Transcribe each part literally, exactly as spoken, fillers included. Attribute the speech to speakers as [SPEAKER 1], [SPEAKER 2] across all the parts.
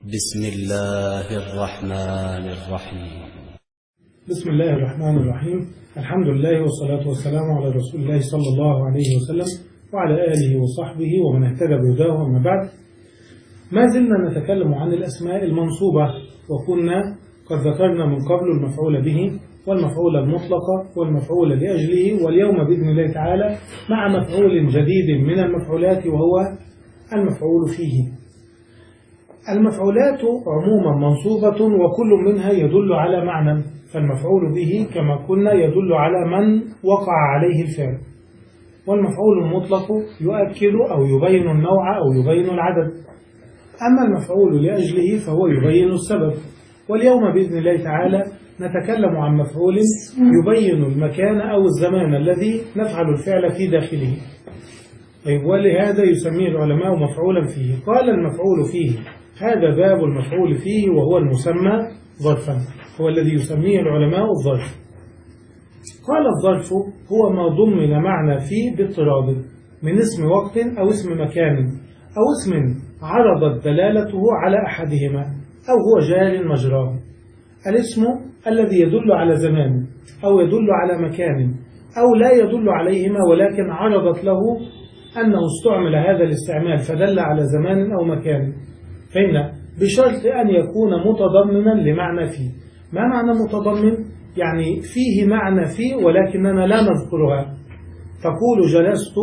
[SPEAKER 1] بسم الله الرحمن الرحيم.
[SPEAKER 2] بسم الله الرحمن الرحيم. الحمد لله والصلاة والسلام على رسول الله صلى الله عليه وسلم وعلى آله وصحبه ومن اهتدى بهداه. أما بعد، ما زلنا نتكلم عن الأسماء المنصوبة، وكنا قد ذكرنا من قبل المفعول به والمفعول المطلق والمفعول لأجله، واليوم بإذن الله تعالى مع مفعول جديد من المفعولات وهو المفعول فيه. المفعولات عموما منصوبة وكل منها يدل على معنى، فالمفعول به كما قلنا يدل على من وقع عليه الفعل، والمفعول المطلق يؤكد أو يبين النوع أو يبين العدد، أما المفعول لأجله فهو يبين السبب. واليوم بإذن الله تعالى نتكلم عن مفعول يبين المكان أو الزمان الذي نفعل الفعل في داخله. طيب، ولهذا يسميه العلماء مفعولا فيه. قال المفعول فيه: هذا باب المفعول فيه، وهو المسمى ظرفا، هو الذي يسميه العلماء الظرف. قال الظرف هو ما ضمن معنى فيه باضطراب من اسم وقت أو اسم مكان أو اسم عرضت دلالته على أحدهما أو هو جار مجراه. الاسم الذي يدل على زمان أو يدل على مكان أو لا يدل عليهما ولكن عرضت له أنه استعمل هذا الاستعمال فدل على زمان أو مكان، فإن بشرط أن يكون متضمنا لمعنى فيه. ما معنى متضمن؟ يعني فيه معنى فيه ولكننا لا نذكرها. تقول جلست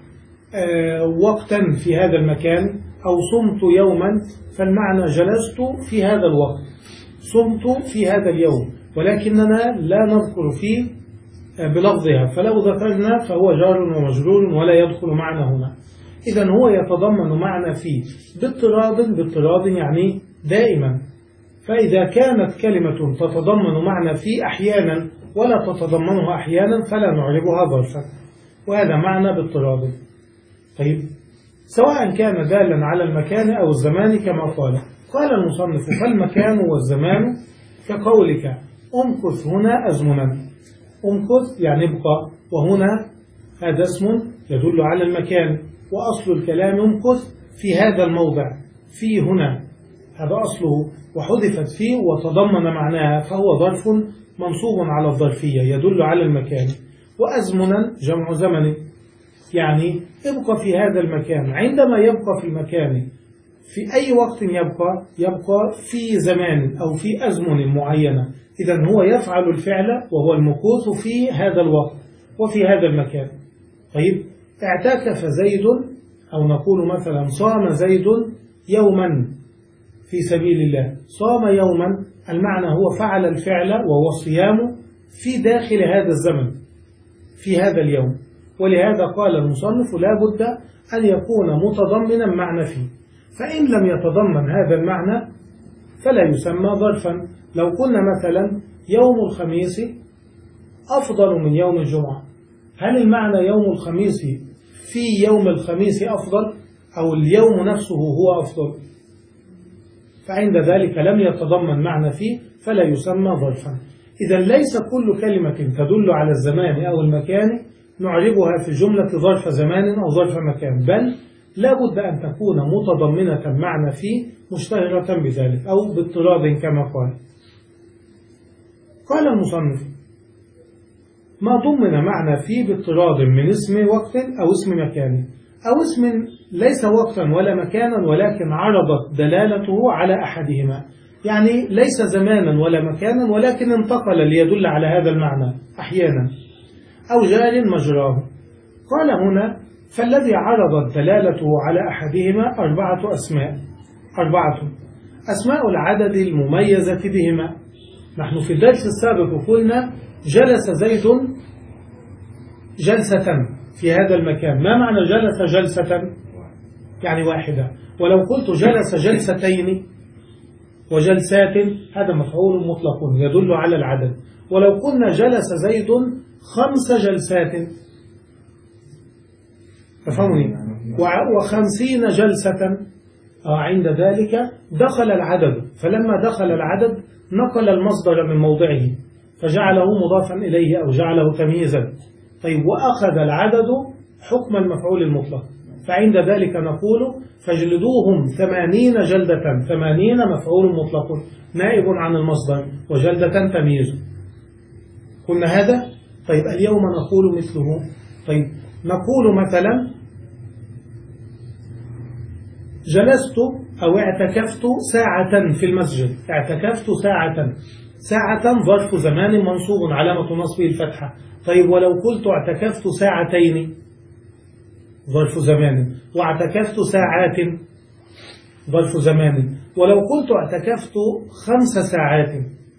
[SPEAKER 2] آه وقتا في هذا المكان أو صمت يوما، فالمعنى جلست في هذا الوقت، صمت في هذا اليوم، ولكننا لا نذكر فيه آه بلفظها، فلو ذكرنا فهو جار ومجرور ولا يدخل معنا هنا. إذن هو يتضمن معنى فيه باضطراد، باضطراد يعني دائما. فإذا كانت كلمة تتضمن معنى فيه أحيانا ولا تتضمنه أحيانا فلا نعربها ظرفا، وهذا معنى باضطراد. طيب، سواء كان دالا على المكان أو الزمان كما قال قال المصنف: فالمكان والزمان كقولك امكث هنا أزمنا. امكث يعني ابقى، وهنا هذا اسم يدل على المكان، وأصل الكلام امكث في هذا الموضع، في هنا هذا أصله، وحذفت فيه وتضمن معناها فهو ظرف منصوب على الظرفية يدل على المكان. وأزمنا جمع زمن، يعني ابقى في هذا المكان. عندما يبقى في المكان في أي وقت يبقى يبقى في زمان أو في أزمن معينة، إذن هو يفعل الفعل وهو المكوث في هذا الوقت وفي هذا المكان. طيب، اعتكف زيد، أو نقول مثلا صام زيد يوما في سبيل الله. صام يوما المعنى هو فعل الفعل وهو الصيام في داخل هذا الزمن في هذا اليوم، ولهذا قال المصنف: لا بد أن يكون متضمنا معنى فيه، فإن لم يتضمن هذا المعنى فلا يسمى ظرفا. لو قلنا مثلا يوم الخميس أفضل من يوم الجمعة، هل المعنى يوم الخميس في يوم الخميس أفضل أو اليوم نفسه هو أفضل؟ فعند ذلك لم يتضمن معنى فيه فلا يسمى ظرفا. إذا ليس كل كلمة تدل على الزمان أو المكان نعربها في جملة ظرف زمان أو ظرف مكان، بل لا بد أن تكون متضمنة معنى فيه مشتهرة بذلك أو باضطراد كما قال. قال المصنف: ما ضمن معنى فيه باضطراد من اسم وقت أو اسم مكان أو اسم ليس وقتا ولا مكانا ولكن عرضت دلالته على أحدهما، يعني ليس زمانا ولا مكانا ولكن انتقل ليدل على هذا المعنى أحيانا، أو جار مجراه. قال هنا: فالذي عرضت دلالته على أحدهما أربعة أسماء. أربعة أسماء العدد المميزة بهما. نحن في الدرس السابق قلنا جلس زيد جلسة في هذا المكان. ما معنى جلس جلسة؟ يعني واحدة. ولو قلت جلس جلستين وجلسات هذا مفعول مطلق يدل على العدد. ولو قلنا جلس زيد خمس جلسات، تفهمني، وخمسين جلسة، عند ذلك دخل العدد، فلما دخل العدد نقل المصدر من موضعه فجعله مضافا إليه أو جعله تمييزا. طيب، وأخذ العدد حكم المفعول المطلق، فعند ذلك نقول فاجلدوهم ثمانين جلدة. ثمانين مفعول مطلق نائب عن المصدر، وجلدة تمييز. قلنا هذا. طيب اليوم نقول مثله. طيب نقول مثلا جلست أو اعتكفت ساعة في المسجد. اعتكفت ساعة. ساعة ظرف زمان منصوب علامة نصبه الفتحة. طيب ولو قلت اعتكفت ساعتين ظرف زمان، واعتكفت ساعات ظرف زمان، ولو قلت اعتكفت خمس ساعات،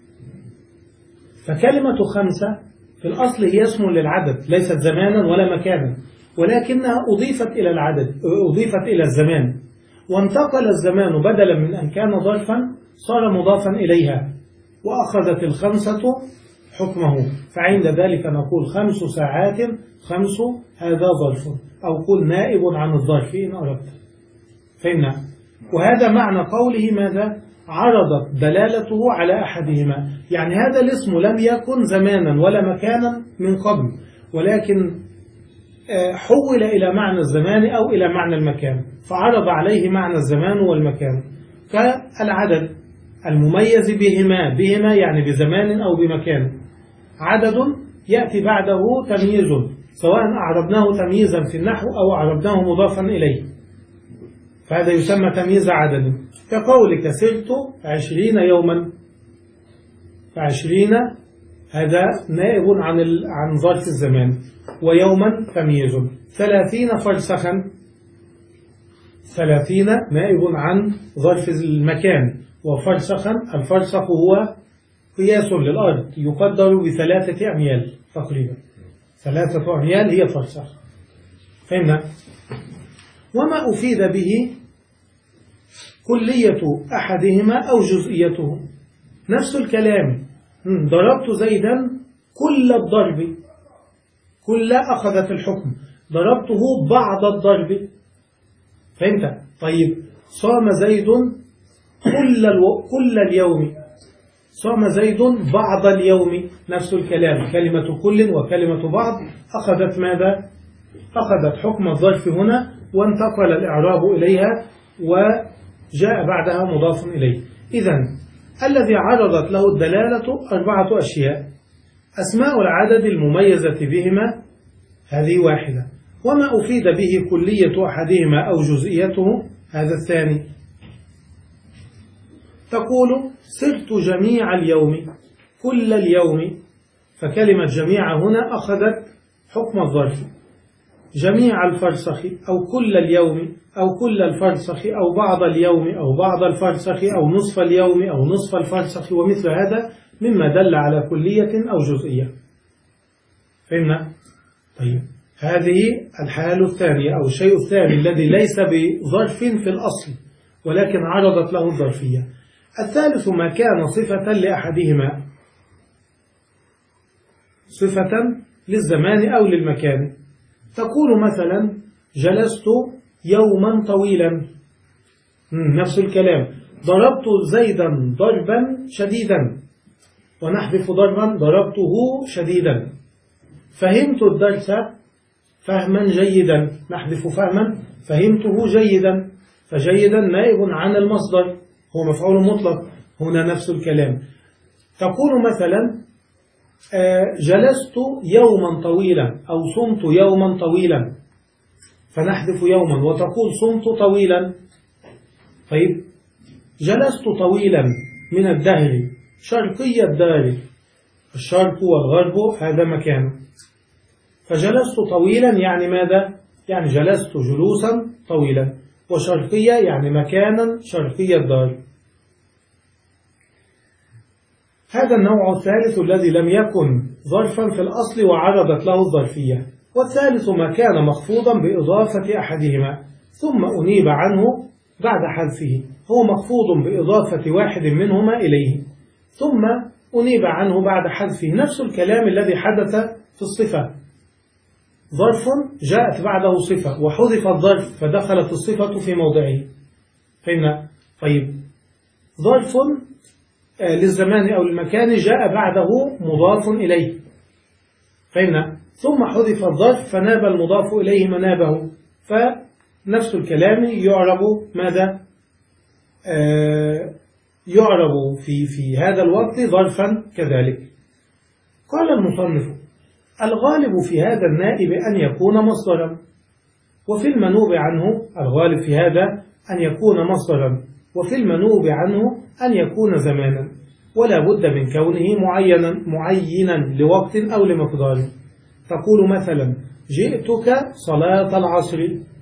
[SPEAKER 2] فكلمة خمسة في الأصل هي اسم للعدد ليست زمانا ولا مكانا، ولكنها أضيفت إلى العدد، أضيفت إلى الزمان، وانتقل الزمان بدلا من أن كان ظرفا صار مضافا إليها، وأخذت الخمسة حكمه. فعند ذلك نقول خمس ساعات. خمس هذا ظرف، أو قل نائب عن الظرف إن أردت. فهمنا؟ وهذا معنى قوله ماذا؟ عرضت دلالته على أحدهما، يعني هذا الاسم لم يكن زمانا ولا مكانا من قبل، ولكن حول إلى معنى الزمان أو إلى معنى المكان، فعرض عليه معنى الزمان والمكان كالعدد المميز بهما. بهما يعني بزمان أو بمكان. عدد يأتي بعده تمييز، سواء أعربناه تمييزا في النحو أو أعربناه مضافا إليه، فهذا يسمى تمييز عدد. كقولك سرت عشرين يوما، فعشرين هذا نائب عن عن ظرف الزمان، ويوما تمييز. ثلاثين فرسخا، ثلاثين نائب عن ظرف المكان، وفرسخا الفرسخ هو قياس للأرض يقدر بثلاثة أميال تقريبا. ثلاثة أميال هي فرسخ. فهمنا؟ وما أفيد به كلية أحدهما أو جزئيته. نفس الكلام. ضربت زيدا كل الضرب، كل أخذت الحكم. ضربته بعض الضرب. فهمت؟ طيب صام زيد كل الو... كل اليوم. صام زيد بعض اليوم. نفس الكلام. كلمة كل وكلمة بعض أخذت ماذا؟ أخذت حكم الظرف هنا، وانتقل الإعراب إليها وجاء بعدها مضاف إليه. إذن الذي عرضت له الدلالة أربعة أشياء: أسماء العدد المميزة بهما، هذه واحدة. وما أفيد به كلية أحدهما أو جزئيته، هذا الثاني. تقول سرت جميع اليوم، كل اليوم، فكلمة جميع هنا أخذت حكم الظرف. جميع الفرسخ أو كل اليوم أو كل الفرسخ أو بعض اليوم أو بعض الفرسخ أو نصف اليوم أو نصف الفرسخ، ومثل هذا مما دل على كلية أو جزئية. فهمنا؟ طيب هذه الحال الثانية أو الشيء الثاني الذي ليس بظرف في الأصل ولكن عرضت له الظرفية. الثالث ما كان صفة لأحدهما، صفة للزمان أو للمكان. تقول مثلا جلست يوما طويلا، نفس الكلام. ضربت زيدا ضربا شديدا، ونحذف ضربا ضربته شديدا. فهمت الدرس فهما جيدا، نحذف فهما فهمته جيدا، فجيدا نائب عن المصدر هو مفعول مطلق، هنا نفس الكلام. تقول مثلا جلست يوما طويلا أو صمت يوما طويلا، فنحذف يوما وتقول صمت طويلا. طيب جلست طويلا من الدهر، شرقي الدار، الشرق والغرب هذا مكان، فجلست طويلا يعني ماذا؟ يعني جلست جلوسا طويلا. وشرقية يعني مكانا شرقي الدار. هذا النوع الثالث الذي لم يكن ظرفا في الأصل وعرضت له الظرفية. والثالث ما كان مخفوضا بإضافة أحدهما ثم أنيب عنه بعد حذفه، هو مخفوض بإضافة واحد منهما إليه ثم أنيب عنه بعد حذفه. نفس الكلام الذي حدث في الصفة، ظرف جاءت بعده صفة وحذف الظرف فدخلت الصفة في موضعه. فهمنا؟ طيب ظرف للزمان أو المكان جاء بعده مضاف إليه، فهمنا؟ ثم حذف الظرف فناب المضاف إليه منابه، نفس الكلام يعرب ماذا؟ آه يعرب في, في هذا الوقت ظرفا كذلك. قال المصنف: الغالب في هذا النائب أن يكون مصدرا، وفي المنوب عنه الغالب في هذا أن يكون مصدرا، وفي المنوب عنه أن يكون زمانا، ولا بد من كونه معينا معينا لوقت أو لمقدار. تقول مثلا: جئتك صلاة العصر،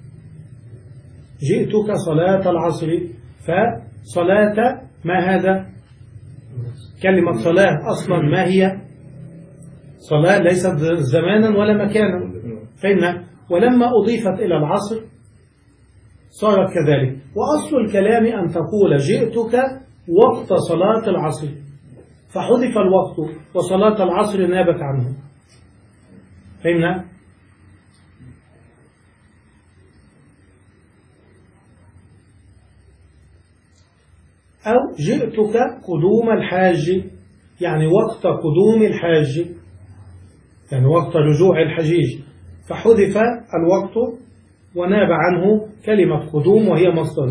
[SPEAKER 2] جئتك صلاة العصر، فصلاة ما هذا؟ كلمة صلاة أصلا ما هي؟ صلاة ليست زمانا ولا مكانا، فإن ولما أضيفت إلى العصر صارت كذلك. وأصل الكلام أن تقول جئتك وقت صلاة العصر، فحذف الوقت وصلاة العصر نابت عنه. فهمنا؟ أو جئتك قدوم الحاج، يعني وقت قدوم الحاج، يعني وقت رجوع الحجيج، فحذف الوقت وناب عنه كلمة قدوم وهي مصدر.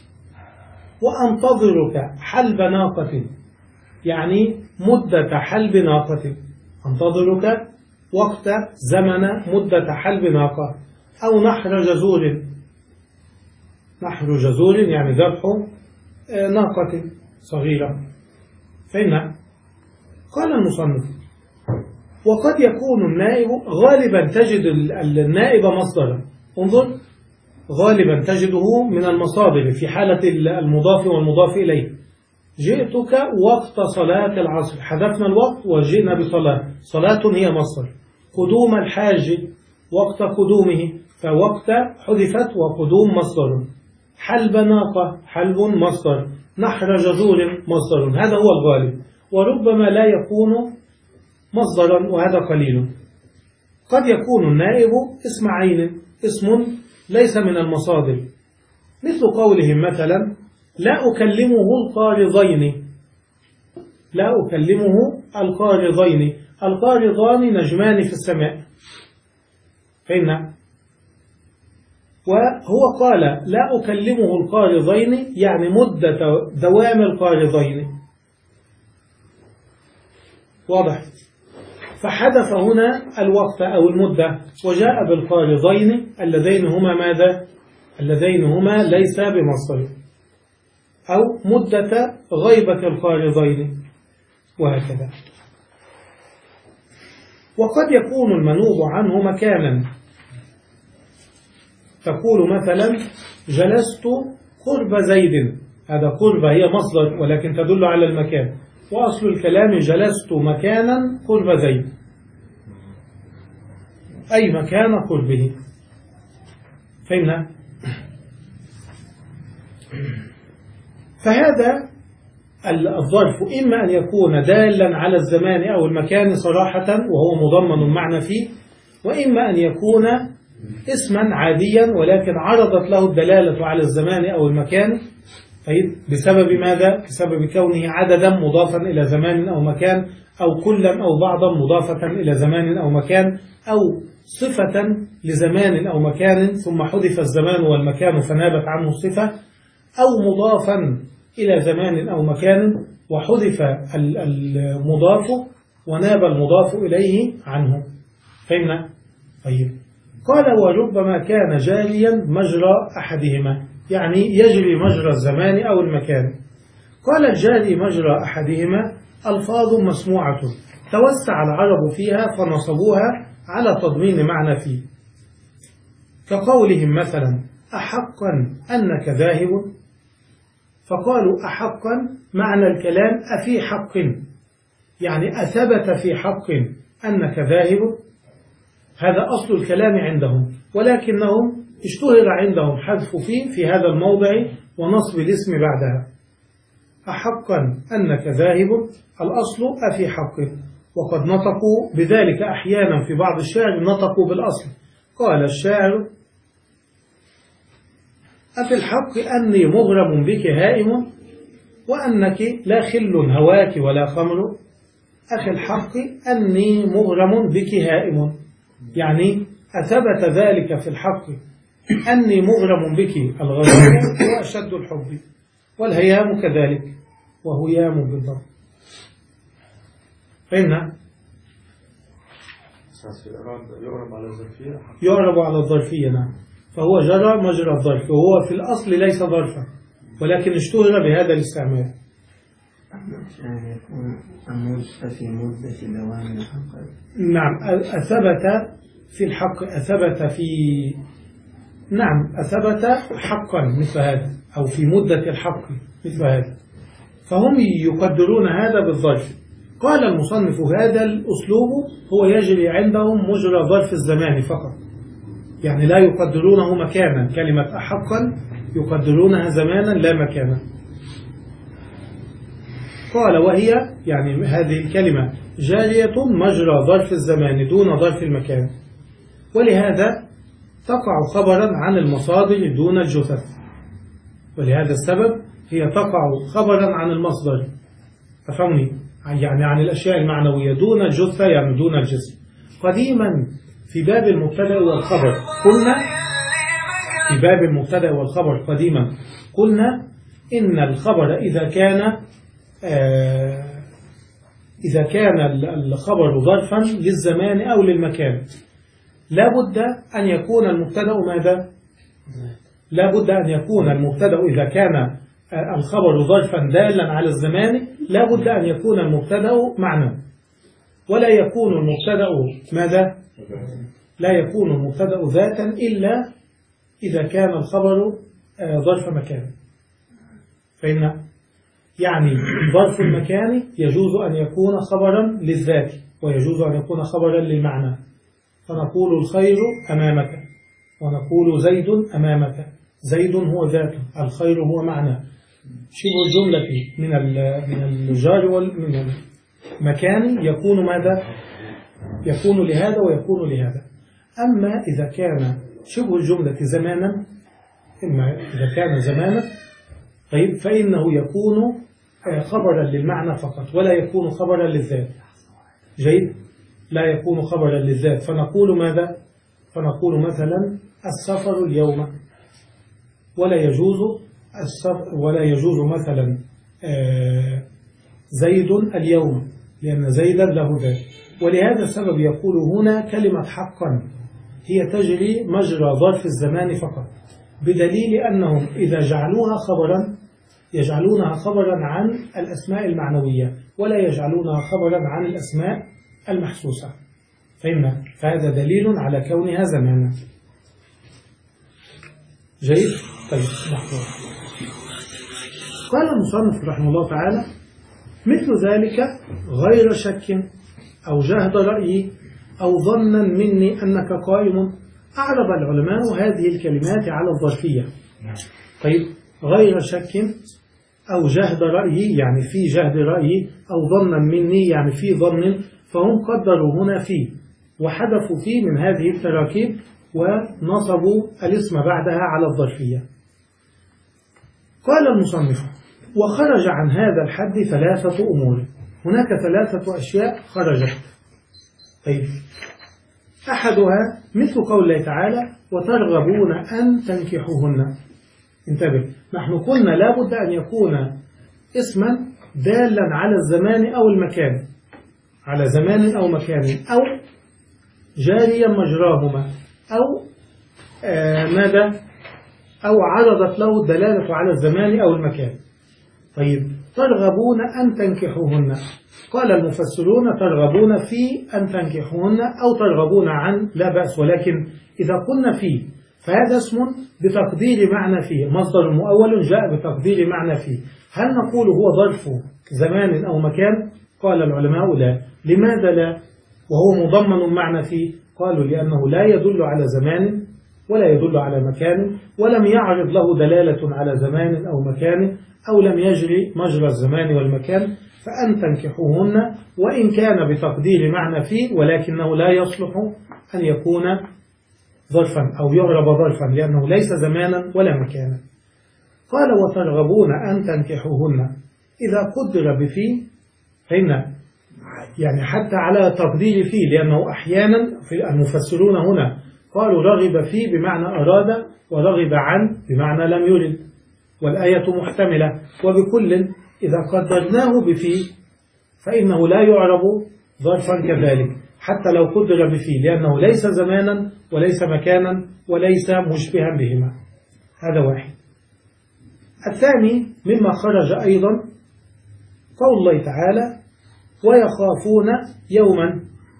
[SPEAKER 2] وأنتظرك حلب ناقة، يعني مدة حلب ناقة، أنتظرك وقت زمن مدة حلب ناقة. أو نحر جزور، نحر جزور يعني ذبح ناقة صغيرة. فإن قال المصنف: وقد يكون النائب غالبا تجد النائب مصدرا. انظر، غالبا تجده من المصادر في حالة المضاف والمضاف إليه. جئتك وقت صلاة العصر، حذفنا الوقت وجئنا بصلاة، صلاة هي مصدر. قدوم الحاج وقت قدومه، فوقت حذفت وقدوم مصدر. حلب ناقة، حلب مصدر. نحر جزور مصدر. هذا هو الغالب، وربما لا يكون مصدرا وهذا قليل. قد يكون النائب اسم عين، اسم ليس من المصادر، مثل قولهم مثلا: لا أكلمه القارضين، لا أكلمه القارضين. القارضان نجمان في السماء، فهمنا؟ وهو قال لا أكلمه القارضين، يعني مدة دوام القارضين، واضح؟ فحذف هنا الوقت أو المدة وجاء بالقارضين اللذين هما ماذا؟ اللذين هما ليس بمصدر، أو مدة غيبة القارضين، وهكذا. وقد يكون المنوب عنه مكانا، تقول مثلا: جلست قرب زيد، هذا قرب هي مصدر ولكن تدل على المكان، وأصل الكلام جلست مكانا قرب زيد، أي مكان قربه. فهمنا؟ فهذا الظرف إما أن يكون دالا على الزمان أو المكان صراحة وهو مضمن معنى فيه، وإما أن يكون اسما عاديا ولكن عرضت له الدلالة على الزمان أو المكان، بسبب ماذا؟ بسبب كونه عددا مضافا إلى زمان أو مكان، أو كلا أو بعضا مضافة إلى زمان أو مكان، أو صفة لزمان أو مكان ثم حذف الزمان والمكان فنابت عنه الصفة، أو مضافا إلى زمان أو مكان وحذف المضاف وناب المضاف إليه عنه. فهمنا؟ طيب. قال: وربما كان جاريا مجرى أحدهما، يعني يجري مجرى الزمان أو المكان. قال: الجاري مجرى أحدهما ألفاظ مسموعة توسع العرب فيها فنصبوها على تضمين معنى فيه، كقولهم مثلا: أحقا أنك ذاهب، فقالوا أحقا معنى الكلام أفي حق، يعني أثبت في حق أنك ذاهب، هذا أصل الكلام عندهم، ولكنهم اشتهر عندهم حذف فيه في هذا الموضع ونصب الاسم بعدها. أحقا أنك ذاهب الأصل أفي حق، وقد نطقوا بذلك أحيانا في بعض الشعر، نطقوا بالأصل. قال الشاعر: أفي الحق أني مغرم بك هائم، وأنك لا خل هواك ولا خمر. أفي الحق أني مغرم بك هائم، يعني أثبت ذلك في الحق أني مغرم بك الغرام وأشد الحب، والهيام كذلك وهيام بالضبط. فهمنا؟
[SPEAKER 3] يعرب على الظرفية،
[SPEAKER 2] يعرب على الظرفية، نعم. فهو جرى مجرى الظرف، وهو في الأصل ليس ظرفا، ولكن اشتهر بهذا الاستعمال.
[SPEAKER 4] يعني يكون المدة في مدة دوام الحق.
[SPEAKER 2] نعم، أثبت في الحق، أثبت في نعم أثبت حقا مثل هذا، أو في مدة الحق مثل هذا، فهم يقدرون هذا بالظرف. قال المصنف هذا الأسلوب هو يجري عندهم مجرى ظرف الزمان فقط، يعني لا يقدرونه مكانا، كلمة أحقا يقدرونها زمانا لا مكانا. قال وهي يعني هذه الكلمة جارية مجرى ظرف الزمان دون ظرف المكان، ولهذا تقع خبرا عن المصادر دون الجثث، ولهذا السبب هي تقع خبرا عن المصدر، تفهمني؟ يعني عن الأشياء المعنوية دون الجثة، يعني دون الجسم. قديما في باب المبتدأ والخبر قلنا في باب المبتدأ والخبر قديما قلنا إن الخبر إذا كان آه إذا كان الخبر ظرفا للزمان أو للمكان لا بد أن يكون المبتدأ ماذا؟ لا بد أن يكون المبتدأ إذا كان الخبر ظرفا دالا على الزمان لا بد أن يكون المبتدأ معنى، ولا يكون المبتدأ ماذا؟ لا يكون المبتدأ ذاتا إلا إذا كان الخبر ظرف مكان. فإن يعني ظرف المكان يجوز أن يكون خبرا للذات ويجوز أن يكون خبرا للمعنى، فنقول الخير أمامك، ونقول زيد أمامك، زيد هو ذاته، الخير هو معنى. شبه الجملة من من الجار ومن المكان يكون ماذا؟ يكون لهذا ويكون لهذا. أما إذا كان شبه الجملة زمانا، إما إذا كان زمانا طيب فإنه يكون خبرا للمعنى فقط ولا يكون خبرا للذات. جيد؟ لا يكون خبرا للذات، فنقول ماذا؟ فنقول مثلا السفر اليوم، ولا يجوز السفر ولا يجوز مثلا زيد اليوم، لأن زيدا له ذات. ولهذا السبب يقول هنا كلمة حقا هي تجري مجرى ظرف الزمان فقط، بدليل أنهم إذا جعلوها خبرا يجعلونها خبرا عن الأسماء المعنوية ولا يجعلونها خبرا عن الأسماء المحسوسة. فهمنا؟ فهذا دليل على كونها زمانا. جيد؟ طيب نحن. قال المصنف رحمه الله تعالى مثل ذلك غير شك أو جهد رأيي أو ظنا مني أنك قائم. أعرب العلماء هذه الكلمات على الظرفية. طيب غير شك أو جهد رأيي يعني في جهد رأيي، أو ظنا مني يعني في ظن، فهم قدروا هنا فيه وحذفوا فيه من هذه التراكيب ونصبوا الاسم بعدها على الظرفية. قال المصنف وخرج عن هذا الحد ثلاثة أمور. هناك ثلاثة أشياء خرجت. طيب أحدها مثل قول الله تعالى وترغبون أن تنكحوهن. انتبه، نحن قلنا لا بد أن يكون اسما دالا على الزمان أو المكان، على زمان أو مكان، أو جاريا مجراهما، أو آه ماذا أو عرضت له الدلالة على الزمان أو المكان. طيب ترغبون أن تنكحوهن، قال المفسرون ترغبون في أن تنكحوهن أو ترغبون عن، لا بأس، ولكن إذا قلنا فيه فهذا اسم بتقدير معنى فيه، مصدر مؤول جاء بتقدير معنى فيه. هل نقول هو ظرف زمان أو مكان؟ قال العلماء لا. لماذا لا وهو مضمن معنى فيه؟ قالوا لأنه لا يدل على زمان ولا يدل على مكان، ولم يعرض له دلالة على زمان أو مكان، أو لم يجري مجرى الزمان والمكان. فأن تنكحوهن وإن كان بتقدير معنى فيه ولكنه لا يصلح أن يكون ظرفا أو يعرب ظرفا لأنه ليس زمانا ولا مكانا. قال وترغبون أن تنكحوهن إذا قدر بفيه، فإن يعني حتى على تقدير فيه، لأنه أحيانا في المفسرون هنا قالوا رغب فيه بمعنى أراد، ورغب عن بمعنى لم يرد، والآية محتملة. وبكل إذا قدرناه بفيه فإنه لا يعرب ظرفا كذلك حتى لو قدر بفيه، لأنه ليس زمانا وليس مكانا وليس مشبها بهما. هذا واحد. الثاني مما خرج أيضا قول الله تعالى ويخافون يوما.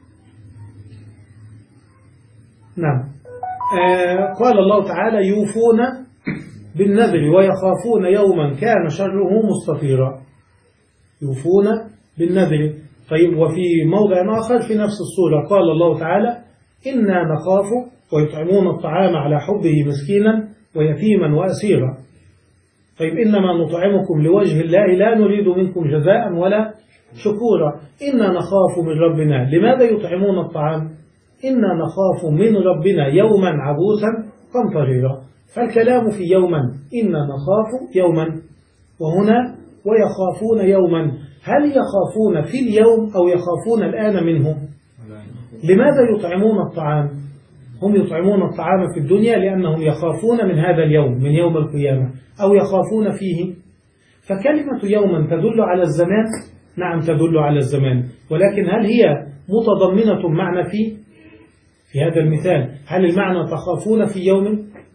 [SPEAKER 2] نعم. آه قال الله تعالى يوفون بالنذر ويخافون يوما كان شره مستطيرا. يوفون بالنذر. طيب، وفي موضع آخر في نفس السورة قال الله تعالى إنا نخاف ويطعمون الطعام على حبه مسكينا ويتيما وأسيرا. طيب، إنما نطعمكم لوجه الله لا نريد منكم جزاء ولا شكورا. إنا نخاف من ربنا. لماذا يطعمون الطعام؟ إنا نخاف من ربنا يوما عبوسا قمطريرا. فالكلام في يوما، إنا نخاف يوما، وهنا ويخافون يوما. هل يخافون في اليوم أو يخافون الآن منه؟ لماذا يطعمون الطعام؟ هم يطعمون الطعام في الدنيا لأنهم يخافون من هذا اليوم، من يوم القيامة، أو يخافون فيه. فكلمة يوما تدل على الزمان؟ نعم تدل على الزمان، ولكن هل هي متضمنة معنى فيه؟ في هذا المثال هل المعنى تخافون في يوم؟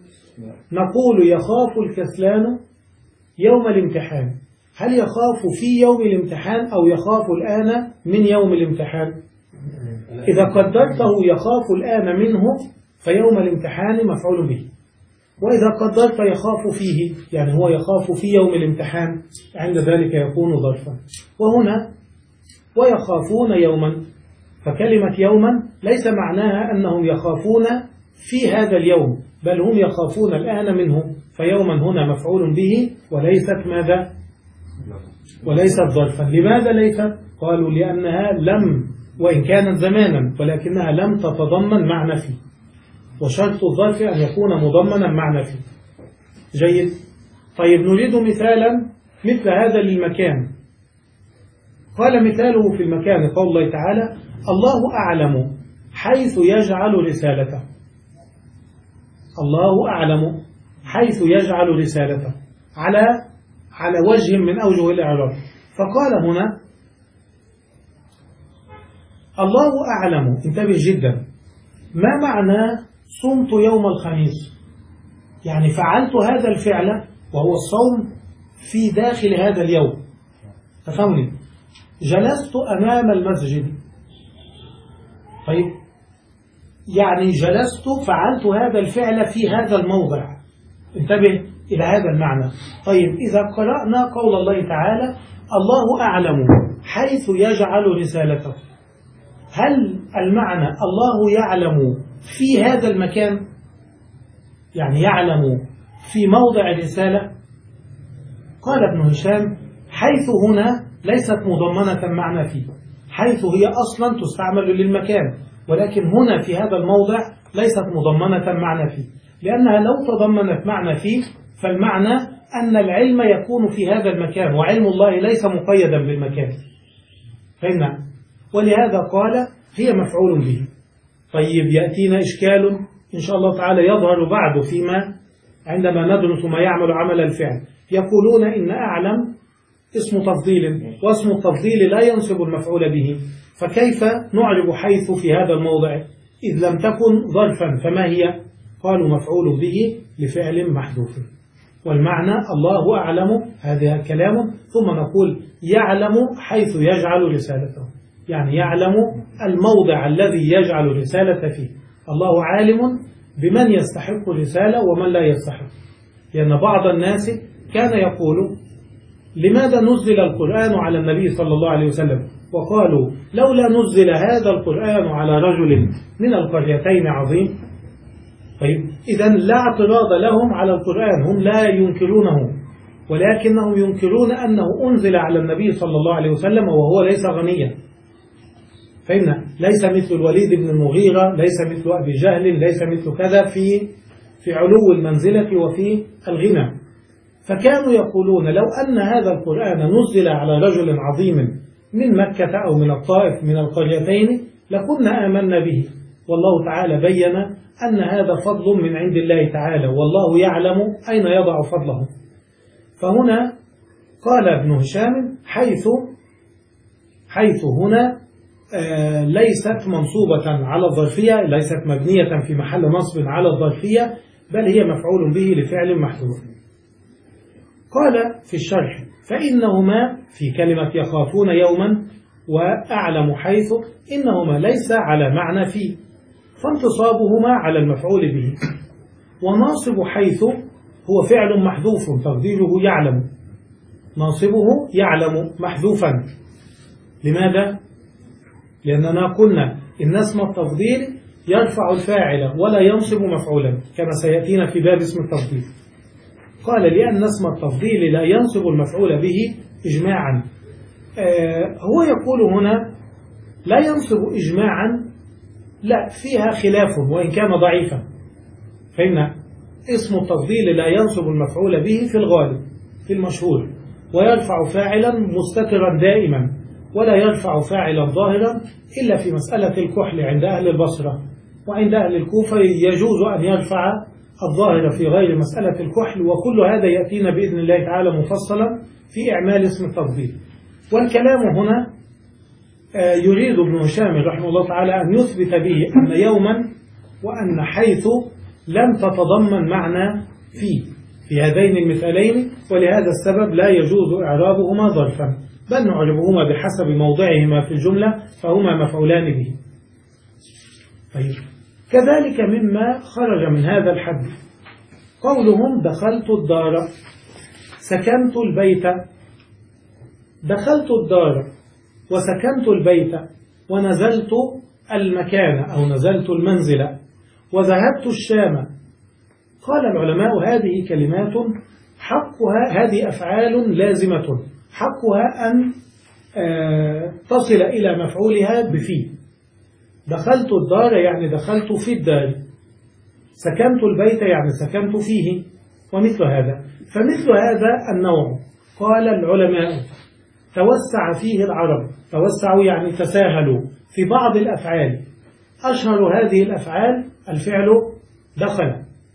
[SPEAKER 2] نقول يخاف الكسلان يوم الامتحان. هل يخاف في يوم الامتحان أو يخاف الآن من يوم الامتحان؟ إذا قدرته يخاف الآن منه فيوم الامتحان مفعول به، وإذا قدرت يخاف فيه يعني هو يخاف في يوم الامتحان عند ذلك يكون ظرفا. وهنا ويخافون يوما، فكلمة يوما ليس معناها أنهم يخافون في هذا اليوم، بل هم يخافون الآن منه، فيوما هنا مفعول به وليست ماذا؟ وليست ظرفا. لماذا ليست؟ قالوا لأنها لم، وإن كانت زمانا ولكنها لم تتضمن معنى فيه، وشرط الظرف أن يكون مضمنا معنى فيه. جيد. طيب، نريد مثالا مثل هذا للمكان. قال مثاله في المكان قول الله تعالى الله أعلم حيث يجعل رسالته. الله أعلم حيث يجعل رسالته على على وجه من أوجه الإعراب. فقال هنا الله أعلم، انتبه جدا، ما معنى صمت يوم الخميس؟ يعني فعلت هذا الفعل وهو الصوم في داخل هذا اليوم. تفهمني؟ جلست أمام المسجد. طيب، يعني جلست فعلت هذا الفعل في هذا الموضع. انتبه إلى هذا المعنى. طيب، إذا قرأنا قول الله تعالى الله أعلم حيث يجعل رسالته، هل المعنى الله يعلم في هذا المكان؟ يعني يعلم في موضع الرسالة؟ قال ابن هشام حيث هنا ليست مضمنة معنى فيه، حيث هي أصلا تستعمل للمكان، ولكن هنا في هذا الموضع ليست مضمنة معنى فيه، لأنها لو تضمنت معنى فيه فالمعنى أن العلم يكون في هذا المكان، وعلم الله ليس مقيدا بالمكان. فهمنا؟ ولهذا قال هي مفعول به. طيب، يأتينا إشكال إن شاء الله تعالى يظهر بعد فيما عندما ندرس ما يعمل عمل الفعل. يقولون إن أعلم اسم تفضيل، واسم التفضيل لا ينصب المفعول به، فكيف نعرب حيث في هذا الموضع إذ لم تكن ظرفا؟ فما هي؟ قالوا مفعول به لفعل محذوف. والمعنى الله أعلم، هذا كلام، ثم نقول يعلم حيث يجعل رسالته، يعني يعلم الموضع الذي يجعل رسالة فيه. الله عالم بمن يستحق الرسالة ومن لا يستحق، لأن بعض الناس كان يقول لماذا نزل القرآن على النبي صلى الله عليه وسلم؟ وقالوا لولا نزل هذا القرآن على رجل من القريتين عظيم. طيب، إذن لا اعتراض لهم على القرآن، هم لا ينكرونه، ولكنهم ينكرون أنه أنزل على النبي صلى الله عليه وسلم وهو ليس غنيا. فإن ليس مثل الوليد بن المغيرة، ليس مثل أبي جهل، ليس مثل كذا في في علو المنزلة وفي الغنى. فكانوا يقولون لو أن هذا القرآن نزل على رجل عظيم من مكة أو من الطائف من القريتين لكنا آمنا به، والله تعالى بين أن هذا فضل من عند الله تعالى، والله يعلم أين يضع فضله. فهنا قال ابن هشام حيث حيث هنا آه ليست منصوبة على الظرفية، ليست مبنية في محل نصب على الظرفية، بل هي مفعول به لفعل محذوف. قال في الشرح فإنهما في كلمة يخافون يوما وأعلم حيث إنهما ليس على معنى فيه، فانتصابهما على المفعول به. وناصب حيث هو فعل محذوف تقديره يعلم، ناصبه يعلم محذوفا. لماذا؟ لأننا قلنا إن اسم التفضيل يرفع الفاعل ولا ينصب مفعولا كما سيأتينا في باب اسم التفضيل. قال لأن اسم التفضيل لا ينصب المفعول به إجماعا. آه هو يقول هنا لا ينصب إجماعا، لا، فيها خلاف وإن كان ضعيفا. فإن اسم التفضيل لا ينصب المفعول به في الغالب في المشهور، ويرفع فاعلا مستترا دائما، ولا يرفع فاعلا ظاهرا إلا في مسألة الكحل عند أهل البصرة، وعند أهل الكوفة يجوز أن يرفع الظاهر في غير مسألة الكحل. وكل هذا يأتينا بإذن الله تعالى مفصلا في إعمال اسم التفضيل. والكلام هنا يريد ابن هشام رحمه الله تعالى أن يثبت به أن يوما وأن حيث لم تتضمن معنى في في هذين المثالين، ولهذا السبب لا يجوز إعرابهما ظرفا، بل نعربهما بحسب موضعهما في الجملة، فهما مفعولان به. طيب، كذلك مما خرج من هذا الحد قولهم دخلت الدار، سكنت البيت. دخلت الدار وسكنت البيت ونزلت المكان أو نزلت المنزل وذهبت الشام. قال العلماء هذه كلمات حقها، هذه أفعال لازمة حقها أن تصل إلى مفعولها بفي. دخلت الدار يعني دخلت في الدار، سكنت البيت يعني سكنت فيه، ومثل هذا. فمثل هذا النوع قال العلماء توسع فيه العرب، توسعوا يعني تساهلوا في بعض الأفعال. أشهر هذه الأفعال الفعل دخل،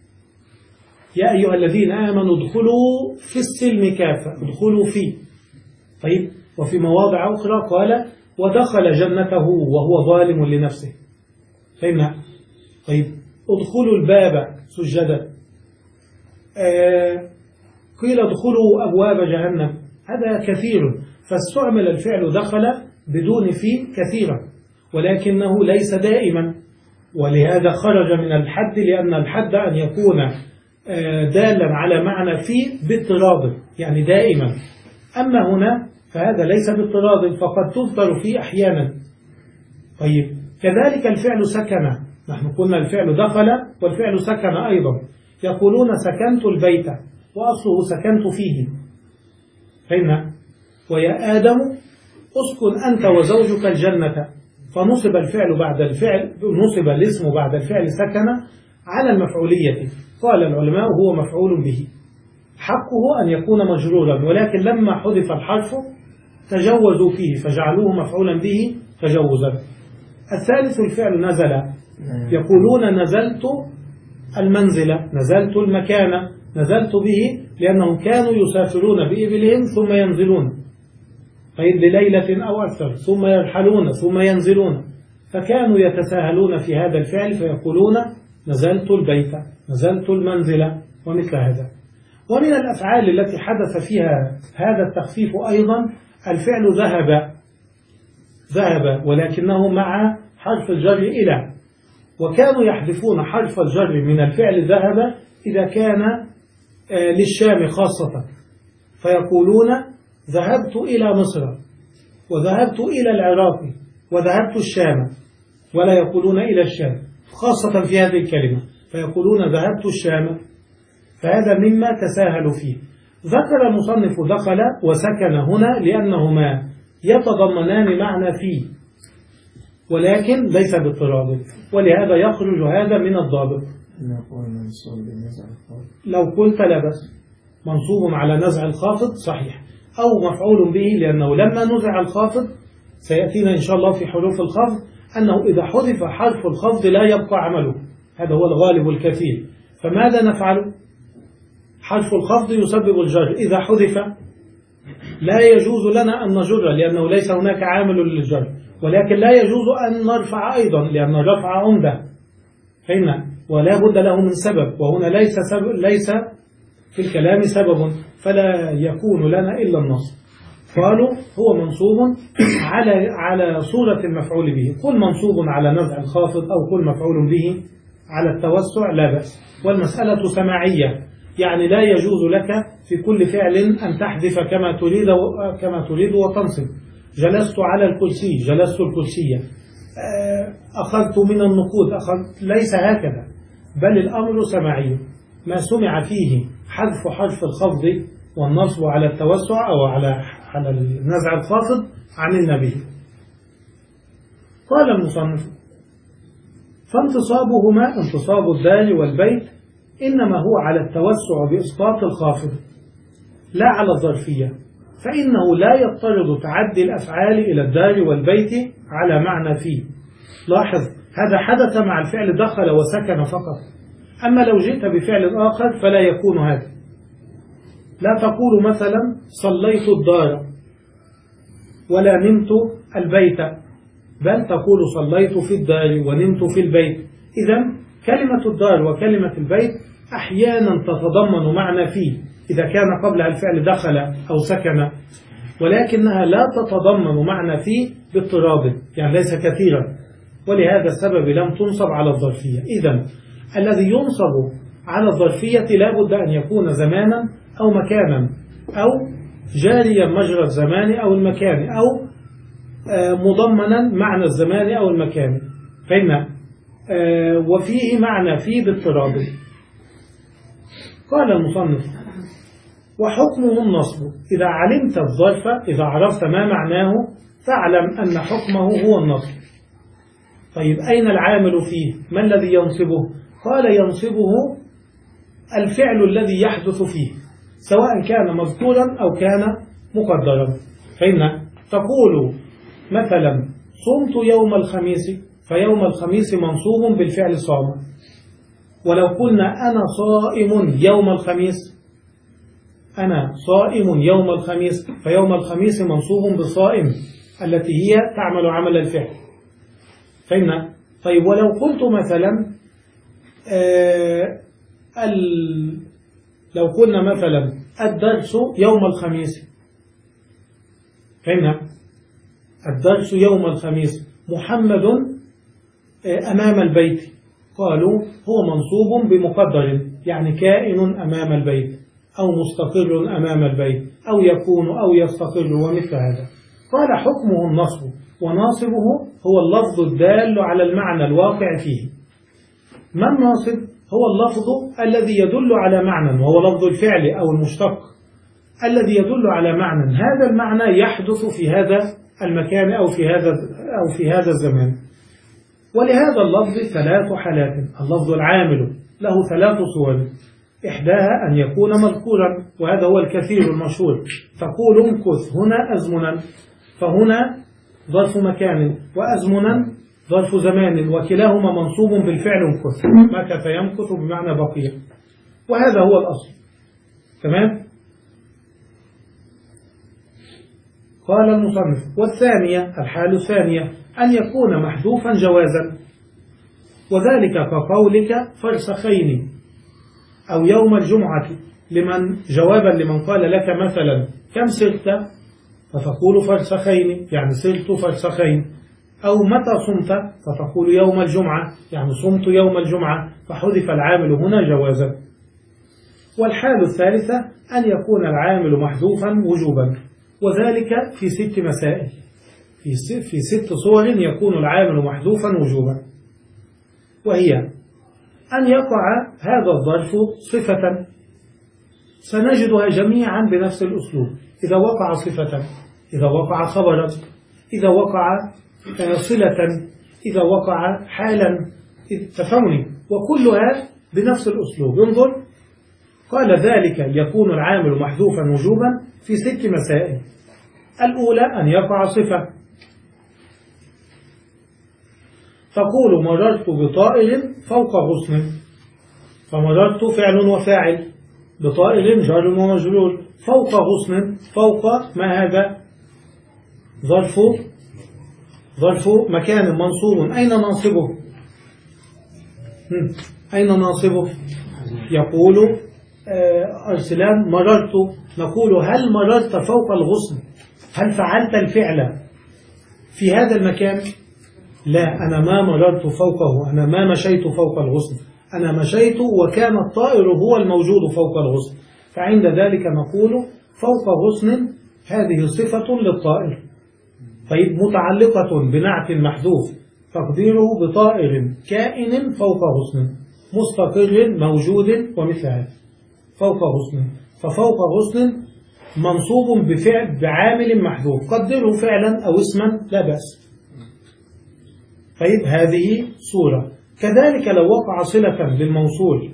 [SPEAKER 2] يا أيها الذين آمنوا ادخلوا في السلم كافة، ادخلوا فيه. طيب، وفي مواضع أخرى قال ودخل جنته وهو ظالم لنفسه. فهمنا؟ طيب، ادخلوا الباب سجدا. آه قيل ادخلوا أبواب جهنم، هذا كثير، فاستعمل الفعل دخل بدون في كثيرا، ولكنه ليس دائما، ولهذا خرج من الحد، لأن الحد أن يكون آه دالا على معنى في باضطراد يعني دائما. أما هنا فهذا ليس باضطراد، فقد تذكر فيه أحيانا. طيب، كذلك الفعل سكن، نحن قلنا الفعل دخل والفعل سكن أيضا. يقولون سكنت البيت وأصله سكنت فيه. فإن ويا آدم اسكن أنت وزوجك الجنة، فنصب الفعل بعد الفعل، نصب الاسم بعد الفعل سكن على المفعولية. قال العلماء هو مفعول به، حقه أن يكون مجرورا، ولكن لما حذف الحرف تجوزوا فيه فجعلوه مفعولا به تجوزا. الثالث الفعل نزل، يقولون نزلت المنزل، نزلت المكان، نزلت به، لأنهم كانوا يسافرون بإبلهم ثم ينزلون، طيب لليلة أو أكثر، ثم يرحلون ثم ينزلون، فكانوا يتساهلون في هذا الفعل فيقولون نزلت البيت، نزلت المنزل، ومثل هذا. ومن الأفعال التي حدث فيها هذا التخفيف أيضا الفعل ذهب، ذهب ولكنه مع حرف الجر إلى، وكانوا يحذفون حرف الجر من الفعل ذهب إذا كان للشام خاصة، فيقولون ذهبت إلى مصر وذهبت إلى العراق وذهبت الشام، ولا يقولون إلى الشام، خاصة في هذه الكلمة فيقولون ذهبت الشام. فهذا مما تساهلوا فيه. ذكر المصنف دخل وسكن هنا لأنهما يتضمنان معنى فيه، ولكن ليس باضطراد، ولهذا يخرج هذا من الضابط. لو قلت لا بس منصوب على نزع الخافض صحيح، أو مفعول به لأنه لما نزع الخافض سيأتينا إن شاء الله في حروف الخفض أنه إذا حذف حرف الخفض لا يبقى عمله، هذا هو الغالب الكثير. فماذا نفعل؟ حرف الخفض يسبب الجر، إذا حذف لا يجوز لنا أن نجر لأنه ليس هناك عامل للجر، ولكن لا يجوز أن نرفع أيضا لأن الرفع عمدة، فإن ولا بد له من سبب، وهنا ليس سبب، ليس في الكلام سبب، فلا يكون لنا إلا النصب. قالوا هو منصوب على على صورة المفعول به، قل منصوب على نزع الخافض أو قل مفعول به على التوسع لا بأس. والمسألة سماعية، يعني لا يجوز لك في كل فعل أن تحذف كما تريد كما تريد وتنصب. جلست على الكرسي، جلست الكرسية، أخذت من النقود، أخذت، ليس هكذا، بل الأمر سماعي، ما سمع فيه حذف حرف الخفض والنصب على التوسع أو على على النزع الخافض عن النبي. قال المصنف: فانتصابهما انتصاب الدال والبيت إنما هو على التوسع بإسقاط الخافض لا على الظرفية، فإنه لا يضطرد تعدي الأفعال إلى الدال والبيت على معنى فيه. لاحظ هذا حدث مع الفعل دخل وسكن فقط، أما لو جئت بفعل آخر فلا يكون هذا. لا تقول مثلا صليت الدار ولا نمت البيت، بل تقول صليت في الدار ونمت في البيت. إذن كلمة الدار وكلمة البيت أحيانا تتضمن معنى فيه إذا كان قبلها الفعل دخل أو سكن، ولكنها لا تتضمن معنى فيه باضطراد، يعني ليس كثيرا، ولهذا السبب لم تنصب على الظرفية. إذن الذي ينصب على الظرفية لا بد أن يكون زمانا أو مكانا أو جاريا مجرى الزمان أو المكان أو مضمنا معنى الزمان أو المكان، فإن وفيه معنى فيه باضطراد. قال المصنف: وحكمه النصب. إذا علمت الظرف، إذا عرفت ما معناه فاعلم أن حكمه هو النصب. طيب أين العامل فيه؟ ما الذي ينصبه؟ قال: ينصبه الفعل الذي يحدث فيه، سواء كان مذكورا أو كان مقدرا. فإن تقول مثلا صمت يوم الخميس، فيوم الخميس منصوب بالفعل صام. ولو قلنا أنا صائم يوم الخميس، أنا صائم يوم الخميس، فيوم الخميس منصوب بصائم التي هي تعمل عمل الفعل. فإن طيب ولو قلت مثلا آه ال... لو قلنا مثلا الدرس يوم الخميس، فإن الدرس يوم الخميس محمد أمام البيت، قالوا هو منصوب بمقدر، يعني كائن أمام البيت أو مستقر أمام البيت أو يكون أو يستقر ومثل هذا. قال: حكمه النصب، وناصبه هو اللفظ الدال على المعنى الواقع فيه. ما الناصب؟ هو اللفظ الذي يدل على معنى، وهو لفظ الفعل أو المشتق الذي يدل على معنى، هذا المعنى يحدث في هذا المكان أو في هذا أو في هذا الزمان. ولهذا اللفظ ثلاث حالات. اللفظ العامل له ثلاث صور، إحداها أن يكون مذكورا، وهذا هو الكثير المشهور، تقول امكث هنا أزمنا، فهنا ظرف مكان وأزمنا ظرف زمان، وكلاهما منصوب بالفعل امكث، مكث يمكث بمعنى بقية، وهذا هو الأصل. تمام؟ قال المصنف: والثانية، الحال الثانية أن يكون محذوفا جوازا، وذلك كقولك فرسخين أو يوم الجمعة، لمن جوابا لمن قال لك مثلا كم سرت، فتقول فرسخين يعني سرت فرسخين، أو متى صمت، فتقول يوم الجمعة يعني صمت يوم الجمعة، فحذف العامل هنا جوازا. والحال الثالثة أن يكون العامل محذوفا وجوبا، وذلك في ست مسائل، في في ست صور يكون العامل محذوفا وجوبا، وهي أن يقع هذا الظرف صفة، سنجدها جميعا بنفس الأسلوب، إذا وقع صفة، إذا وقع خبرا، إذا وقع صلة، إذا وقع حالا، تفهمني، وكلها بنفس الأسلوب. انظر، قال: ذلك يكون العامل محذوفا وجوبا في ست مسائل. الأولى أن يقع صفة، تقول مررت بطائر فوق غصن، فمررت فعل وفاعل، بطائر جار ومجرور، فوق غصن، فوق ما هذا؟ ظرف ظرف مكان منصوب. أين ناصبه؟ أين ناصبه؟ يقول أرسلان مررت، نقول هل مررت فوق الغصن؟ هل فعلت الفعل في هذا المكان؟ لا، أنا ما مررت فوقه، أنا ما مشيت فوق الغصن، أنا مشيت وكان الطائر هو الموجود فوق الغصن. فعند ذلك نقول فوق غصن هذه صفة للطائر، طيب متعلقة بنعت محذوف تقديره بطائر كائن فوق غصن مستقر موجود ومثل هذا فوق غصن. ففوق غصن منصوب بفعل بعامل محذوف قدره فعلا أو اسما لا بأس. طيب هذه صورة. كذلك لو وقع صلة بالموصول،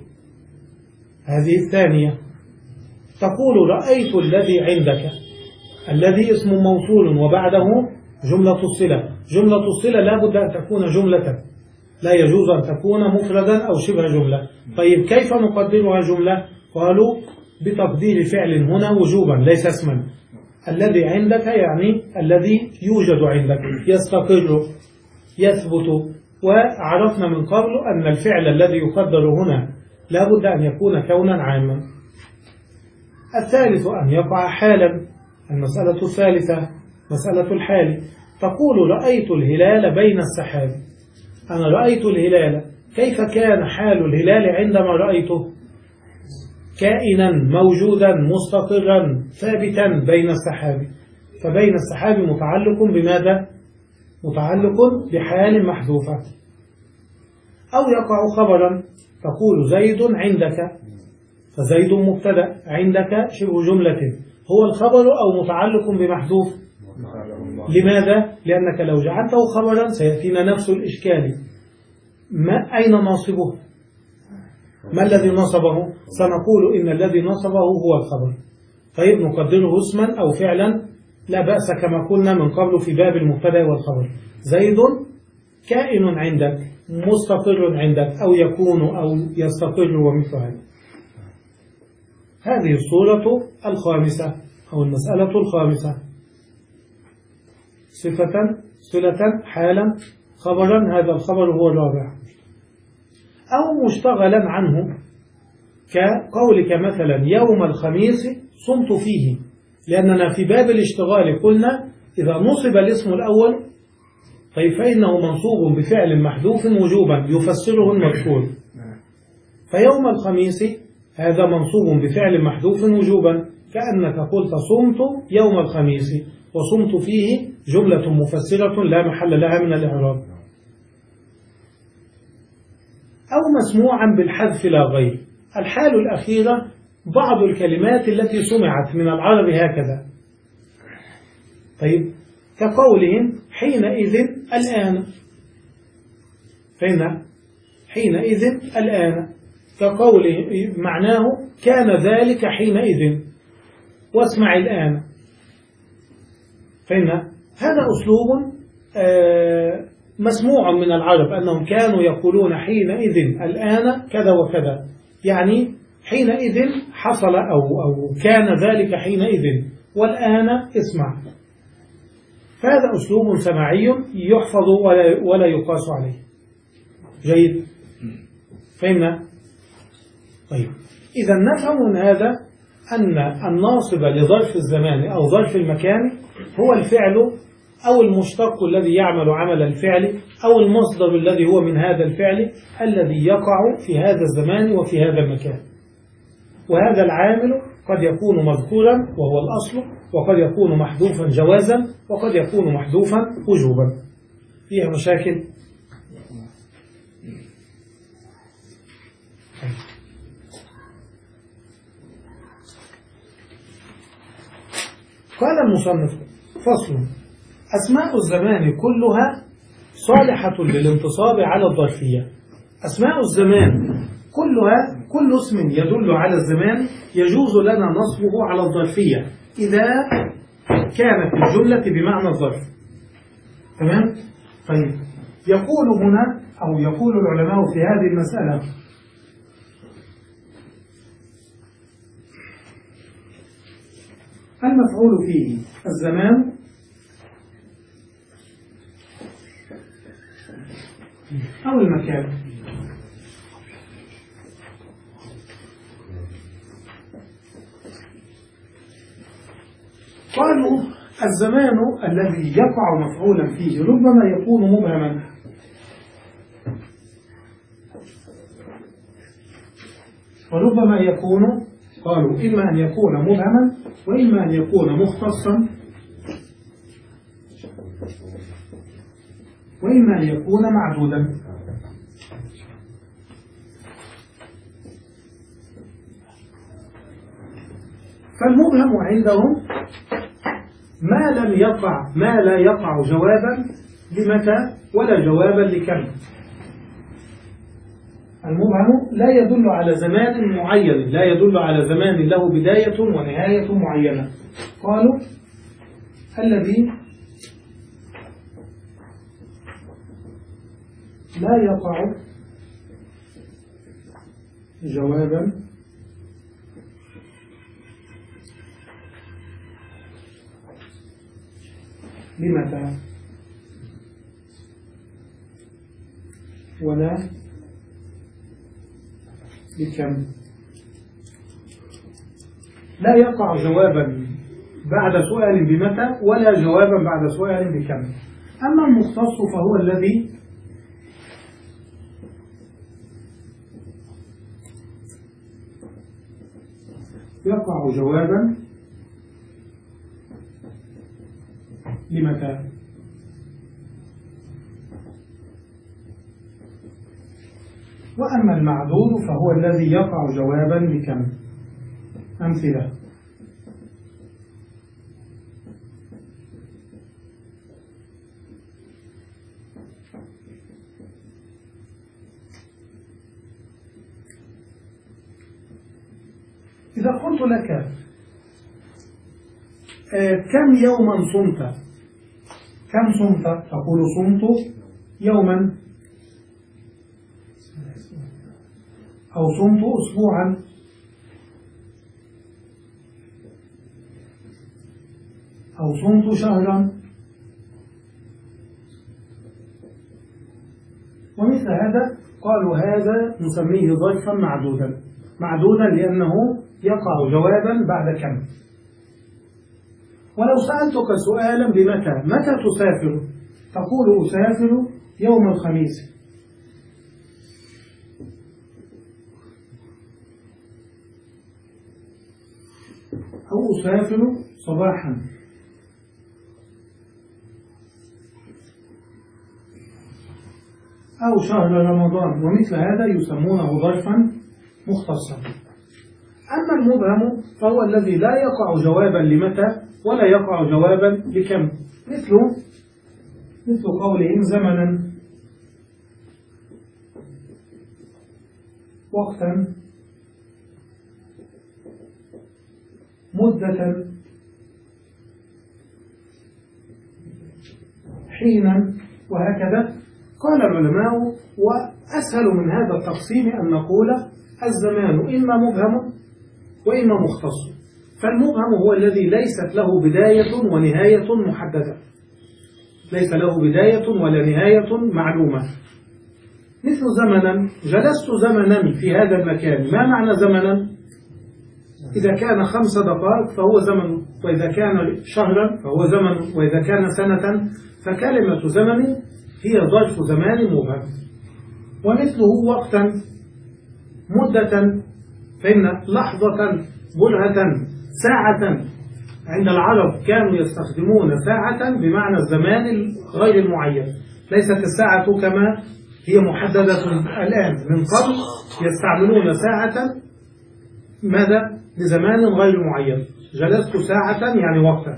[SPEAKER 2] هذه الثانية، تقول رأيت الذي عندك، الذي اسم موصول وبعده جملة الصلة. جملة الصلة لا بد أن تكون جملة، لا يجوز أن تكون مفردا أو شبه جملة. طيب كيف نقدرها جملة؟ قالوا بتقدير فعل هنا وجوبا ليس اسما. الذي عندك يعني الذي يوجد عندك، يستقر، يثبت. وعرفنا من قبل أن الفعل الذي يقدر هنا لا بد أن يكون كونا عاما. الثالث أن يقع حالا. المسألة الثالثة مسألة الحال. تقول رأيت الهلال بين السحاب. أنا رأيت الهلال، كيف كان حال الهلال عندما رأيته؟ كائنا موجودا مستقرا ثابتا بين السحاب. فبين السحاب متعلق بماذا؟ متعلق بحال محذوفة. أو يقع خبرا، تقول زيد عندك، فزيد مبتدأ، عندك شبه جملة، هو الخبر أو متعلق بمحذوف؟ لماذا؟ لأنك لو جعلته خبرا سيأتينا نفس الإشكال. ما أين ناصبه؟ ما الذي نصبه؟ سنقول إن الذي نصبه هو الخبر. طيب نقدره اسما أو فعلا لا بأس كما قلنا من قبل في باب المبتدأ والخبر. زيد كائن عندك مستقر عندك أو يكون أو يستقر ومثل هذا. هذه الصورة الخامسة أو المسألة الخامسة. صفة صلة حالا خبرا، هذا الخبر هو الرابع. أو مشتغلا عنه كقولك مثلا يوم الخميس صمت فيه، لأننا في باب الاشتغال قلنا إذا نصب الاسم الأول طيب فإنه منصوب بفعل محذوف وجوبا يفسره المذكور. فيوم الخميس هذا منصوب بفعل محذوف وجوبا، كأنك قلت صمت يوم الخميس، وصمت فيه جملة مفسرة لا محل لها من الإعراب. أو مسموعا بالحذف لا غير. الحال الأخيرة بعض الكلمات التي سمعت من العرب هكذا، طيب كقولهم حينئذ الآن، فإن حينئذ الآن كقوله معناه كان ذلك حينئذ واسمع الآن. فإن هذا أسلوب مسموع من العرب أنهم كانوا يقولون حينئذ الآن كذا وكذا، يعني حينئذ حصل أو, أو كان ذلك حينئذ والآن اسمع. فهذا أسلوب سماعي يحفظ ولا, ولا يقاس عليه. جيد، فهمنا؟ طيب إذا نفهم من هذا أن الناصب لظرف الزمان أو ظرف المكان هو الفعل أو المشتق الذي يعمل عمل الفعل أو المصدر الذي هو من هذا الفعل الذي يقع في هذا الزمان وفي هذا المكان. وهذا العامل قد يكون مذكورا وهو الأصل، وقد يكون محذوفا جوازا، وقد يكون محذوفا وجوبا. فيها مشاكل؟ قال المصنف فصل: أسماء الزمان كلها صالحة للانتصاب على الظرفية. أسماء الزمان كلها، كل اسم يدل على الزمان يجوز لنا نصبه على الظرفية إذا كانت الجملة بمعنى الظرف. تمام؟ طيب يقول هنا أو يقول العلماء في هذه المسألة المفعول فيه الزمان أو المكان. قالوا الزمان الذي يقع مفعولا فيه ربما يكون مبهما، وربما يكون، قالوا إما أن يكون مبهما وإما أن يكون مختصا وإما أن يكون معدودا. فالمبهم عندهم ما لم يقع ما لا يقع جوابا لمتى ولا جوابا لكم. المبهم لا يدل على زمان معين، لا يدل على زمان له بداية ونهاية معينة. قالوا الذي لا يقع جوابا لمتى ولا بكم. لا يقع جوابا بعد سؤال بمتى ولا جوابا بعد سؤال بكم. أما المختص فهو الذي يقع جوابا لمتى وأما المعدود فهو الذي يقع جوابا لكم. أمثلة: إذا قلت لك آه كم يوما صمت، كم صمت؟ تقول صمت يوما، أو صمت أسبوعا، أو صمت شهرا، ومثل هذا. قالوا هذا نسميه ظرفا معدودا، معدودا لأنه يقع جوابا بعد كم. ولو سألتك سؤالا بمتى، متى تسافر؟ تقول أسافر يوم الخميس، أو أسافر صباحا، أو شهر رمضان، ومثل هذا يسمونه ظرفا مختصا. أما المبهم فهو الذي لا يقع جوابا لمتى ولا يقع جوابا لكم، مثل مثل قولهم زمنا، وقتا، مدة، حينا، وهكذا. قال العلماء: وأسهل من هذا التقسيم أن نقول الزمان إما مبهم وإما مختص. فالمبهم هو الذي ليست له بداية ونهاية محددة، ليس له بداية ولا نهاية معلومة. مثل زمنا، جلست زمنا في هذا المكان. ما معنى زمنا؟ إذا كان خمس دقائق فهو زمن، وإذا كان شهرا فهو زمن، وإذا كان سنة. فكلمة زمن هي ظرف زمان مبهم. ومثله وقتا، مدة، فإن لحظة، بلهة، ساعة. عند العرب كانوا يستخدمون ساعة بمعنى الزمان غير المعين، ليست الساعة كما هي محددة الآن. من قبل يستعملون ساعة ماذا؟ لزمان غير معين. جلست ساعة يعني وقتا،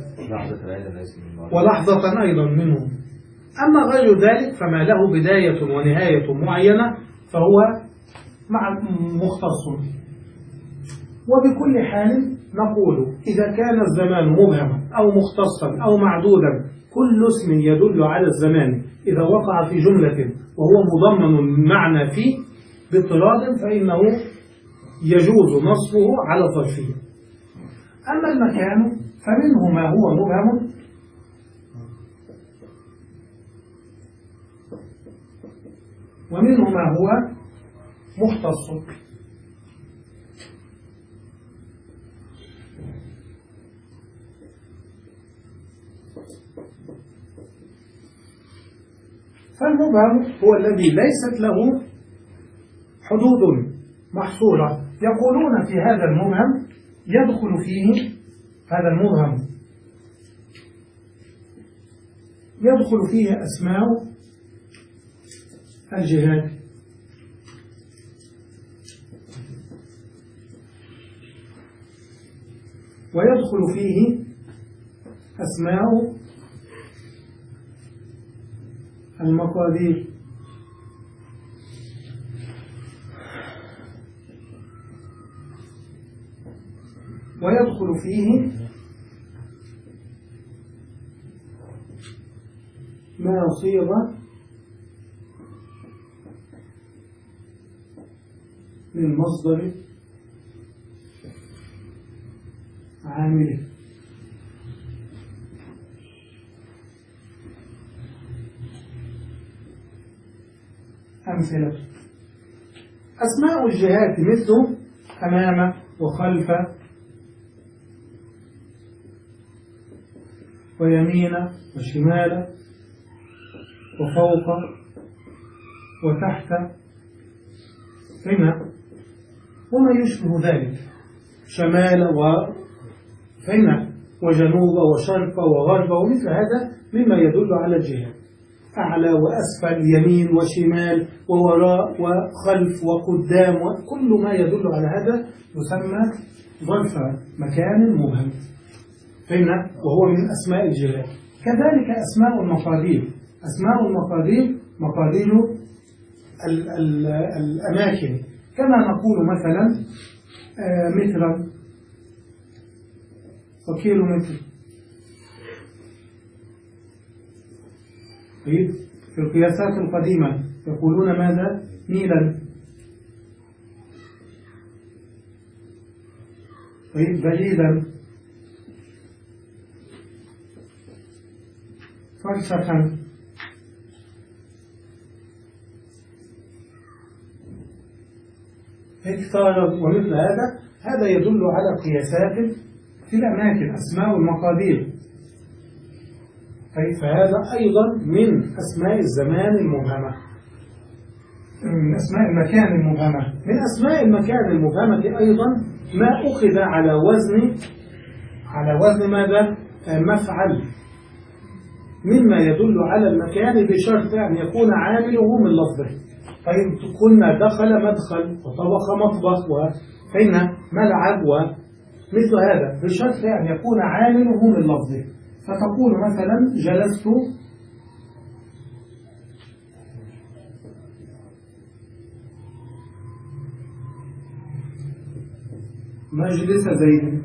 [SPEAKER 2] ولحظة أيضا منهم. أما غير ذلك فما له بداية ونهاية معينة فهو مع مختص. وبكل حال نقول إذا كان الزمان مبهما أو مختصا أو معدودا، كل اسم يدل على الزمان إذا وقع في جملة وهو مضمن معنى فيه باضطراد فإنه يجوز نصبه على ظرفية. أما المكان فمنه ما هو مبهم ومنه ما هو مختص. فالمبهم هو الذي ليست له حدود محصورة. يقولون في هذا المبهم يدخل فيه هذا المبهم يدخل فيه أسماء الجهات، ويدخل فيه أسماء المقادير، ويدخل فيه ما صيغ من مصدر عامله. أمثلة: أسماء الجهات مثل أمام وخلف ويمين وشمال وفوق وتحت هنا وما يشبه ذلك، شمال وهنا وجنوب وشرق وغرب ومثل هذا مما يدل على الجهات، أعلى وأسفل، يمين وشمال ووراء وخلف وقدام، وكل ما يدل على هذا يسمى ظرف مكان مبهم هنا وهو من أسماء الجهات. كذلك أسماء المقادير، أسماء المقادير مقادير ال ال الأماكن، كما نقول مثلا مترا وكيلو متر. طيب في القياسات القديمة يقولون ماذا؟ ميلا. طيب بريدا، فرسخا، هكتارا ومثل هذا. هذا يدل على قياسات في الأماكن، أسماء المقادير. طيب فهذا أيضا من أسماء الزمان المبهمة، من أسماء المكان المبهمة. من أسماء المكان المبهمة أيضا ما أخذ على وزن على وزن ماذا؟ مفعل، مما يدل على المكان بشرط أن يكون عامله من لفظه. طيب قلنا دخل مدخل وطبخ مطبخ وهنا ملعب ومثل هذا بشرط أن يكون عامله من لفظه. فتقول مثلا جلست مجلس زيد،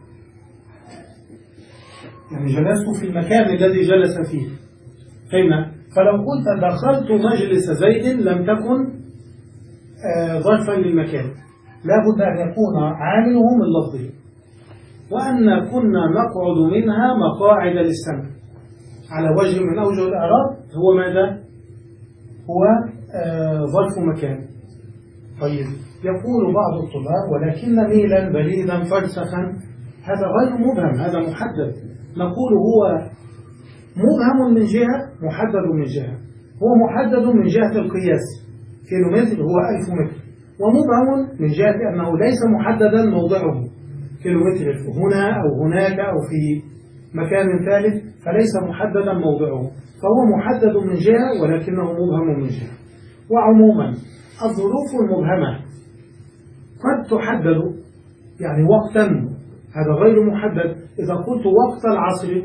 [SPEAKER 2] يعني جلست في المكان الذي جلس فيه. فهمنا؟ فلو قلت دخلت مجلس زيد لم تكن آه ظرفا للمكان، لا بد أن يكون عامله من لفظه. وأن كنا نقعد منها مقاعد للسمع على وجه من أوجه الإعراب، هو ماذا؟ هو آه ظرف مكان. طيب يقول بعض الطلاب ولكن ميلا بريدا فرسخا هذا غير مبهم، هذا محدد. نقول هو مبهم من جهة، محدد من جهة. هو محدد من جهة القياس، كيلو متر هو ألف متر، ومبهم من جهة أنه ليس محددا موضعه، كيلو متر هنا أو هناك أو في مكان ثالث، فليس محددا موضعه، فهو محدد من جهة ولكنه مبهم من جهة. وعموما الظروف المبهمة قد تحدد، يعني وقتا، هذا غير محدد. إذا قلت وقت العصر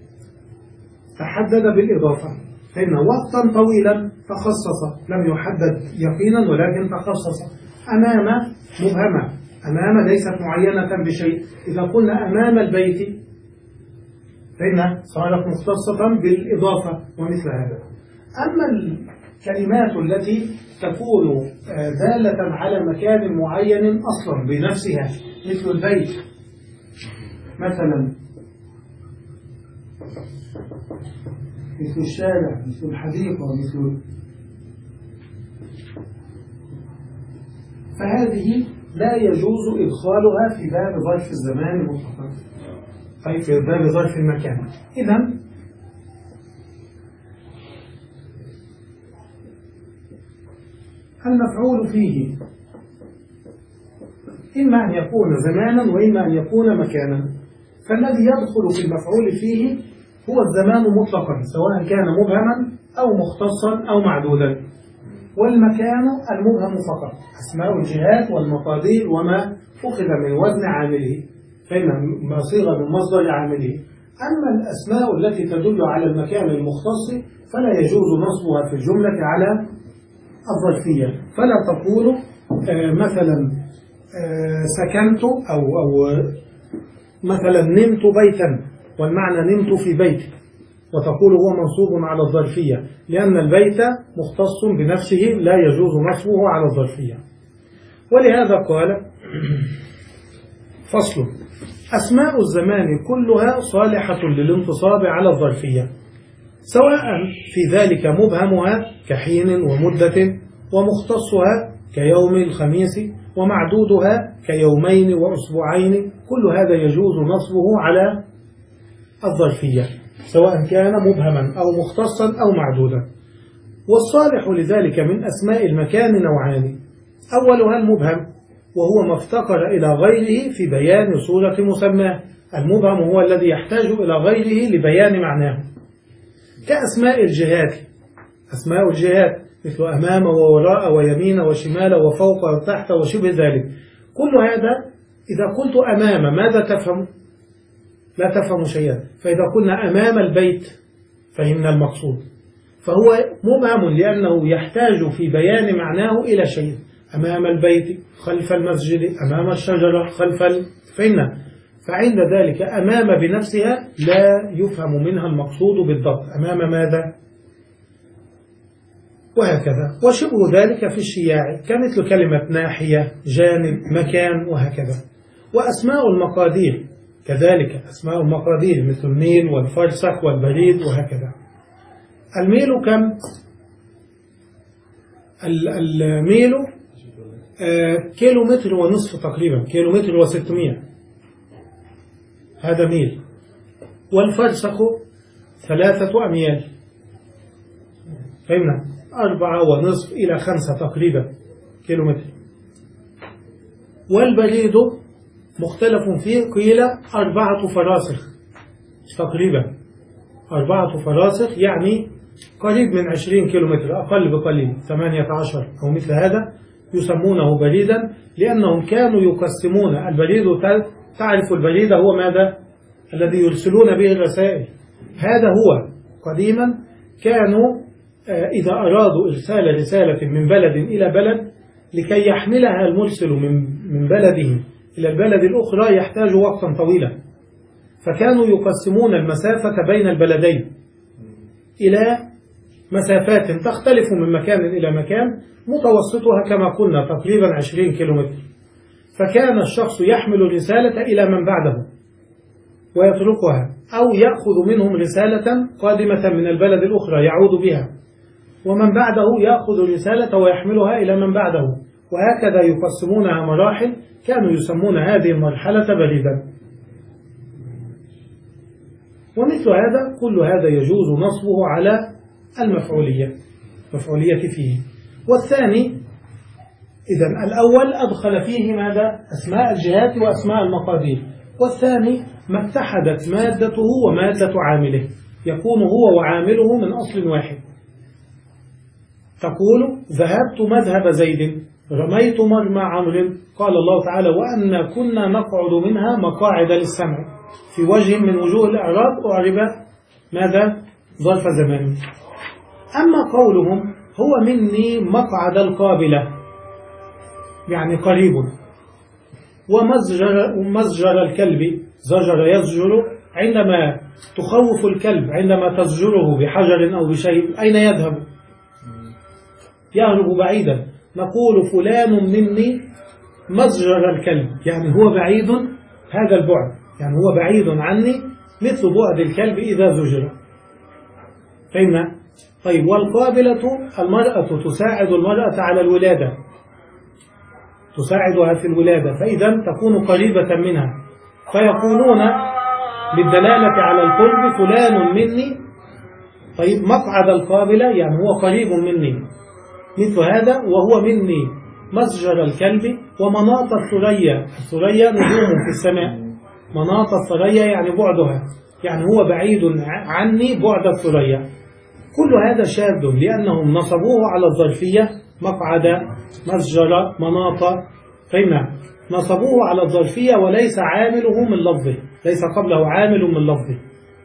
[SPEAKER 2] تحدد بالإضافة، فإن وقتا طويلا تخصص، لم يحدد يقينا ولكن تخصص. أمام مبهمة أمام ليست معينة بشيء. إذا قلنا أمام البيت فإنها صارت مختصة بالإضافة ومثل هذا. أما الكلمات التي تكون دالة على مكان معين أصلا بنفسها مثل البيت مثلا، مثل الشارع، مثل الحديقة، مثل، فهذه لا يجوز إدخالها في باب ظرف الزمان مطلقا، أي في باب ظرف المكان. إذن المفعول فيه إما أن يكون زمانا وإما أن يكون مكانا. فالذي يدخل في المفعول فيه هو الزمان مطلقا سواء كان مبهما أو مختصا أو معدودا، والمكان المبهم فقط، أسماء الجهات والمقادير وما أخذ من وزن عامله فإنها صيغة من مصدر عامله. أما الأسماء التي تدل على المكان المختص فلا يجوز نصبها في الجملة على الظرفية. فلا تقول آه مثلا آه سكنت أو, أو مثلا نمت بيتا والمعنى نمت في بيت وتقول هو منصوب على الظرفية، لأن البيت مختص بنفسه لا يجوز نصبه على الظرفية. ولهذا قال فصل: أسماء الزمان كلها صالحة للانتصاب على الظرفية، سواء في ذلك مبهمها كحين ومدة، ومختصها كيوم الخميس، ومعدودها كيومين وأسبوعين، كل هذا يجوز نصبه على الظرفية سواء كان مبهما أو مختصا أو معدودا. والصالح لذلك من أسماء المكان نوعان: أولها المبهم وهو ما افتقر إلى غيره في بيان صورة مسماه. المبهم هو الذي يحتاج إلى غيره لبيان معناه، كأسماء الجهات. أسماء الجهات مثل أمام ووراء ويمين وشمال وفوق وتحت وشبه ذلك. كل هذا إذا قلت أمام ماذا تفهم؟ لا تفهم شيئا. فإذا قلنا أمام البيت فهمنا المقصود، فهو مبهم لأنه يحتاج في بيان معناه إلى شيء. أمام البيت، خلف المسجد، أمام الشجرة، خلف ال... فإن فعند ذلك أمام بنفسها لا يفهم منها المقصود بالضبط، أمام ماذا؟ وهكذا. وشبه ذلك في الشياع كمثل كلمة ناحية، جانب، مكان، وهكذا. وأسماء المقادير كذلك، أسماء المقادير مثل الميل والفرسخ والبريد وهكذا. الميل كم؟ الميل آه كيلو متر ونصف تقريبا، كيلو متر وستمائة، هذا ميل. والفرسخ ثلاثة أميال، فهمنا؟ أربعة ونصف إلى خمسة تقريبا كيلو متر. والبريد مختلف فيه، قيل أربعة فراسخ تقريبا، أربعة فراسخ يعني قريب من عشرين كيلو متر، أقل بقليل ثمانية عشر أو مثل هذا، يسمونه بريدا لأنهم كانوا يقسمون البريد. تعرف البريد هو ماذا؟ الذي يرسلون به الرسائل. هذا هو قديما كانوا إذا أرادوا إرسال رسالة من بلد إلى بلد لكي يحملها المرسل من بلده إلى البلد الأخرى يحتاج وقتا طويلا، فكانوا يقسمون المسافة بين البلدين إلى مسافات تختلف من مكان إلى مكان، متوسطها كما قلنا تقريبا عشرين كيلومتر. فكان الشخص يحمل الرسالة إلى من بعده ويتركها، أو يأخذ منهم رسالة قادمة من البلد الأخرى يعود بها، ومن بعده يأخذ الرسالة ويحملها إلى من بعده، وهكذا يقسمونها مراحل. كانوا يسمون هذه المرحلة بريدا. ومثل هذا كل هذا يجوز نصبه على المفعولية، مفعولية فيه. والثاني إذن الأول أدخل فيه ماذا؟ أسماء الجهات وأسماء المقادير. والثاني ما اتحدت مادته ومادة عامله، يكون هو وعامله من أصل واحد. تقول ذهبت مذهب زيد، رميت مرمى عمرو. قال الله تعالى: وأنا كنا نقعد منها مقاعد للسمع. في وجه من وجوه الإعراب أعرب ماذا؟ ظرف زمان. أما قولهم هو مني مقعد القابلة يعني قريب، ومزجر, ومزجر الكلب، زجر يزجر، عندما تخوف الكلب عندما تزجره بحجر أو بشيء أين يذهب؟ يهرب بعيدا. نقول فلان مني مزجر الكلب، يعني هو بعيد هذا البعد، يعني هو بعيد عني مثل بعد الكلب إذا زجر. فهمنا؟ طيب، والقابلة المرأة تساعد المرأة على الولادة، تساعدها في الولادة، فإذا تكون قريبة منها، فيقولون بالدلالة على القرب فلان مني. طيب، مقعد القابلة يعني هو قريب مني مثل هذا، وهو مني مسجر الكلب ومناط الثريا. الثريا نجوم في السماء، مناط الثريا يعني بعدها، يعني هو بعيد عني بعد الثريا. كل هذا شاذ لأنهم نصبوه على الظرفية، مقعد، مسجر، مناط. فهمنا؟ نصبوه على الظرفية وليس عامله من لفظه، ليس قبله عامل من لفظه.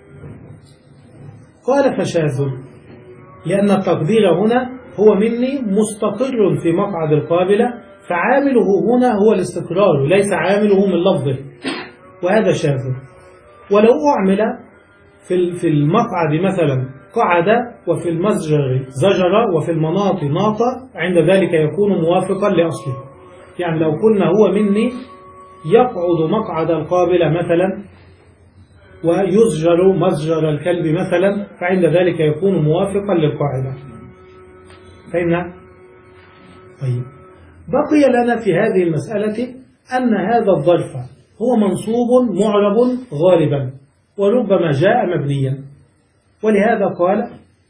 [SPEAKER 2] قال فشاذ لأن التقدير هنا هو مني مستقر في مقعد القابلة، فعامله هنا هو الاستقرار ليس عامله من لفظه، وهذا شاذ. ولو أعمل في المقعد مثلا قعد، وفي المسجر زجر، وفي المناط ناط، عند ذلك يكون موافقا لأصله. يعني لو قلنا هو مني يقعد مقعد القابلة مثلا ويزجر مسجر الكلب مثلا، فعند ذلك يكون موافقا للقاعدة. فهمنا؟ طيب، بقي لنا في هذه المسألة أن هذا الظرف هو منصوب معرب غالبا، وربما جاء مبنيا. ولهذا قال،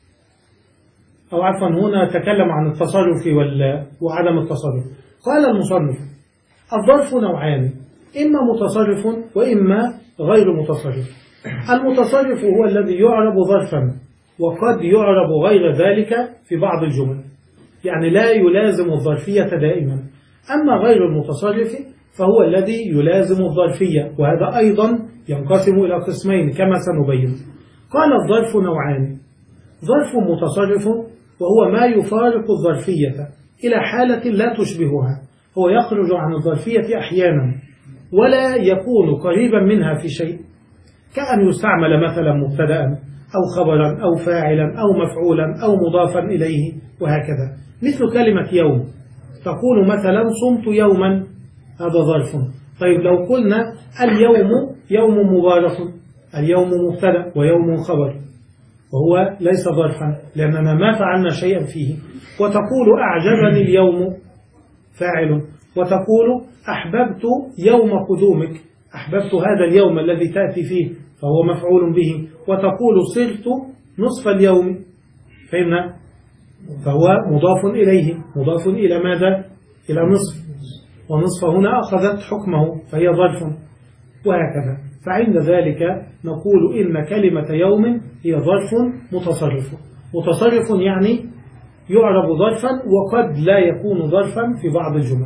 [SPEAKER 2] أو عفوا هنا تكلم عن التصرف وعدم التصرف. قال المصنف الظرف نوعان، إما متصرف وإما غير متصرف. المتصرف هو الذي يعرب ظرفا، وقد يعرب غير ذلك في بعض الجمل، يعني لا يلازم الظرفية دائما. أما غير المتصرف فهو الذي يلازم الظرفية، وهذا أيضا ينقسم إلى قسمين كما سنبين. قال الظرف نوعان، ظرف متصرف وهو ما يفارق الظرفية إلى حالة لا تشبهها، هو يخرج عن الظرفية أحيانا ولا يكون قريبا منها في شيء، كأن يستعمل مثلا مبتدأ أو خبرا أو فاعلا أو مفعولا أو مضافا إليه وهكذا. مثل كلمة يوم، تقول مثلا صمت يوما، هذا ظرف. طيب، لو قلنا اليوم يوم مبارك، اليوم مبتدأ ويوم خبر، وهو ليس ظرفا لأننا ما فعلنا شيئا فيه. وتقول أعجبني اليوم، فاعل. وتقول أحببت يوم قدومك، أحببت هذا اليوم الذي تأتي فيه، فهو مفعول به. وتقول صرت نصف اليوم، فهمنا؟ فهو مضاف إليه، مضاف إلى ماذا؟ إلى نصف، ونصف هنا أخذت حكمه فهي ظرف، وهكذا. فعند ذلك نقول إن كلمة يوم هي ظرف متصرف. متصرف يعني يعرب ظرفا وقد لا يكون ظرفا في بعض الجمل.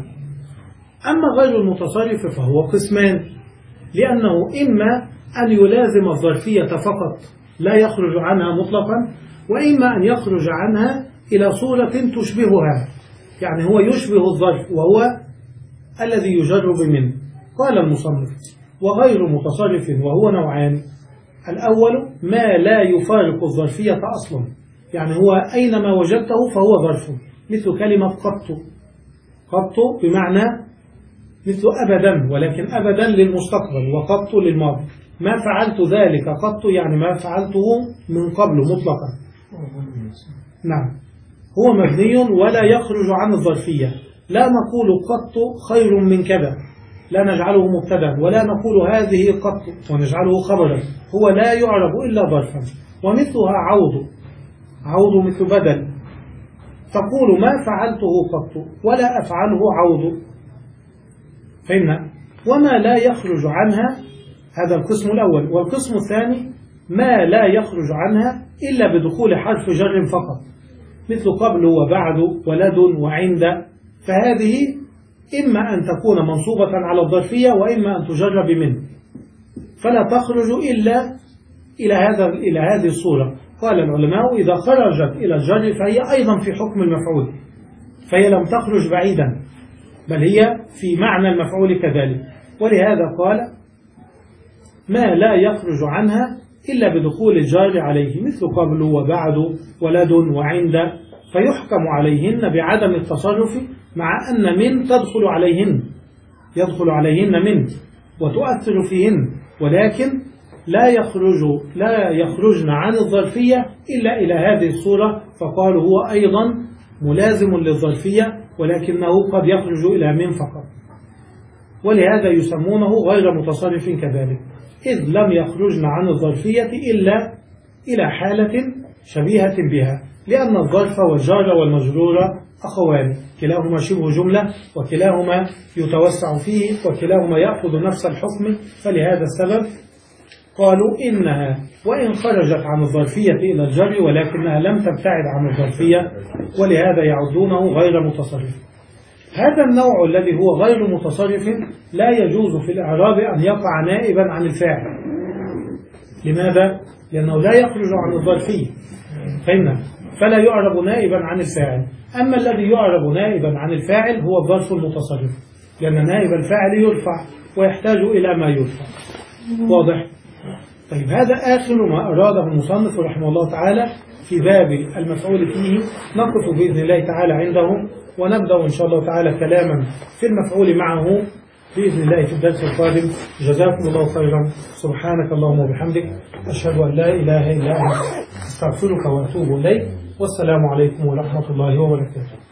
[SPEAKER 2] أما غير المتصرف فهو قسمان، لأنه إما أن يلازم الظرفية فقط لا يخرج عنها مطلقا، وإما أن يخرج عنها إلى صورة تشبهها، يعني هو يشبه الظرف وهو الذي يجر بمن. قال المصنف وغير متصرف وهو نوعان. الأول ما لا يفارق الظرفية أصلا، يعني هو أينما وجدته فهو ظرف، مثل كلمة قط، قط بمعنى مثل أبدا، ولكن أبدا للمستقبل وقط للماضي. ما فعلت ذلك قط يعني ما فعلته من قبل مطلقا. نعم، هو مبني ولا يخرج عن الظرفية. لا نقول قط خير من كذا، لا نجعله مبتدا، ولا نقول هذه قط ونجعله خبرا، هو لا يعرب إلا ظرفا. ومثلها عوض، عوض مثل بدل، تقول ما فعلته قط ولا أفعله عوض، فهمنا؟ وما لا يخرج عنها، هذا القسم الأول. والقسم الثاني ما لا يخرج عنها إلا بدخول حرف جر فقط، مثل قبل وبعد ولد وعند، فهذه إما أن تكون منصوبة على الظرفية وإما أن تجر بمن، فلا تخرج إلا إلى هذا إلى هذه الصورة. قال العلماء إذا خرجت إلى الجر فهي أيضا في حكم المفعول، فهي لم تخرج بعيدا، بل هي في معنى المفعول كذلك. ولهذا قال ما لا يخرج عنها إلا بدخول الجار عليه، مثل قبل وبعد ولد وعند، فيحكم عليهن بعدم التصرف، مع أن من تدخل عليهن يدخل عليهن من وتؤثر فيهن، ولكن لا يخرج لا يخرجن عن الظرفية إلا إلى هذه الصورة، فقالوا هو أيضا ملازم للظرفية ولكنه قد يخرج إلى من فقط، ولهذا يسمونه غير متصرف كذلك، إذ لم يخرجن عن الظرفية إلا إلى حالة شبيهة بها، لأن الظرف والجار والمجرور أخوان، كلاهما شبه جملة وكلاهما يتوسع فيه وكلاهما يأخذ نفس الحكم، فلهذا السبب قالوا إنها وإن خرجت عن الظرفية إلى الجر ولكنها لم تبتعد عن الظرفية، ولهذا يعدونه غير متصرف. هذا النوع الذي هو غير متصرف لا يجوز في الإعراب أن يقع نائبا عن الفاعل. لماذا؟ لأنه لا يخرج عن الظرفية، فهمنا؟ فلا يعرب نائبا عن الفاعل. أما الذي يعرب نائبا عن الفاعل هو الظرف المتصرف، لأن نائب الفاعل يرفع ويحتاج إلى ما يرفع. واضح؟ طيب هذا آخر ما أراده المصنف رحمه الله تعالى في باب المفعول فيه. نقف بإذن الله تعالى عنده، ونبدأ إن شاء الله تعالى كلاما في المفعول معه بإذن الله في الدرس القادم. جزاكم الله خيرا. سبحانك اللهم وبحمدك، أشهد أن لا إله إلا أنت، أستغفرك وأتوب إليك، والسلام عليكم ورحمة الله وبركاته.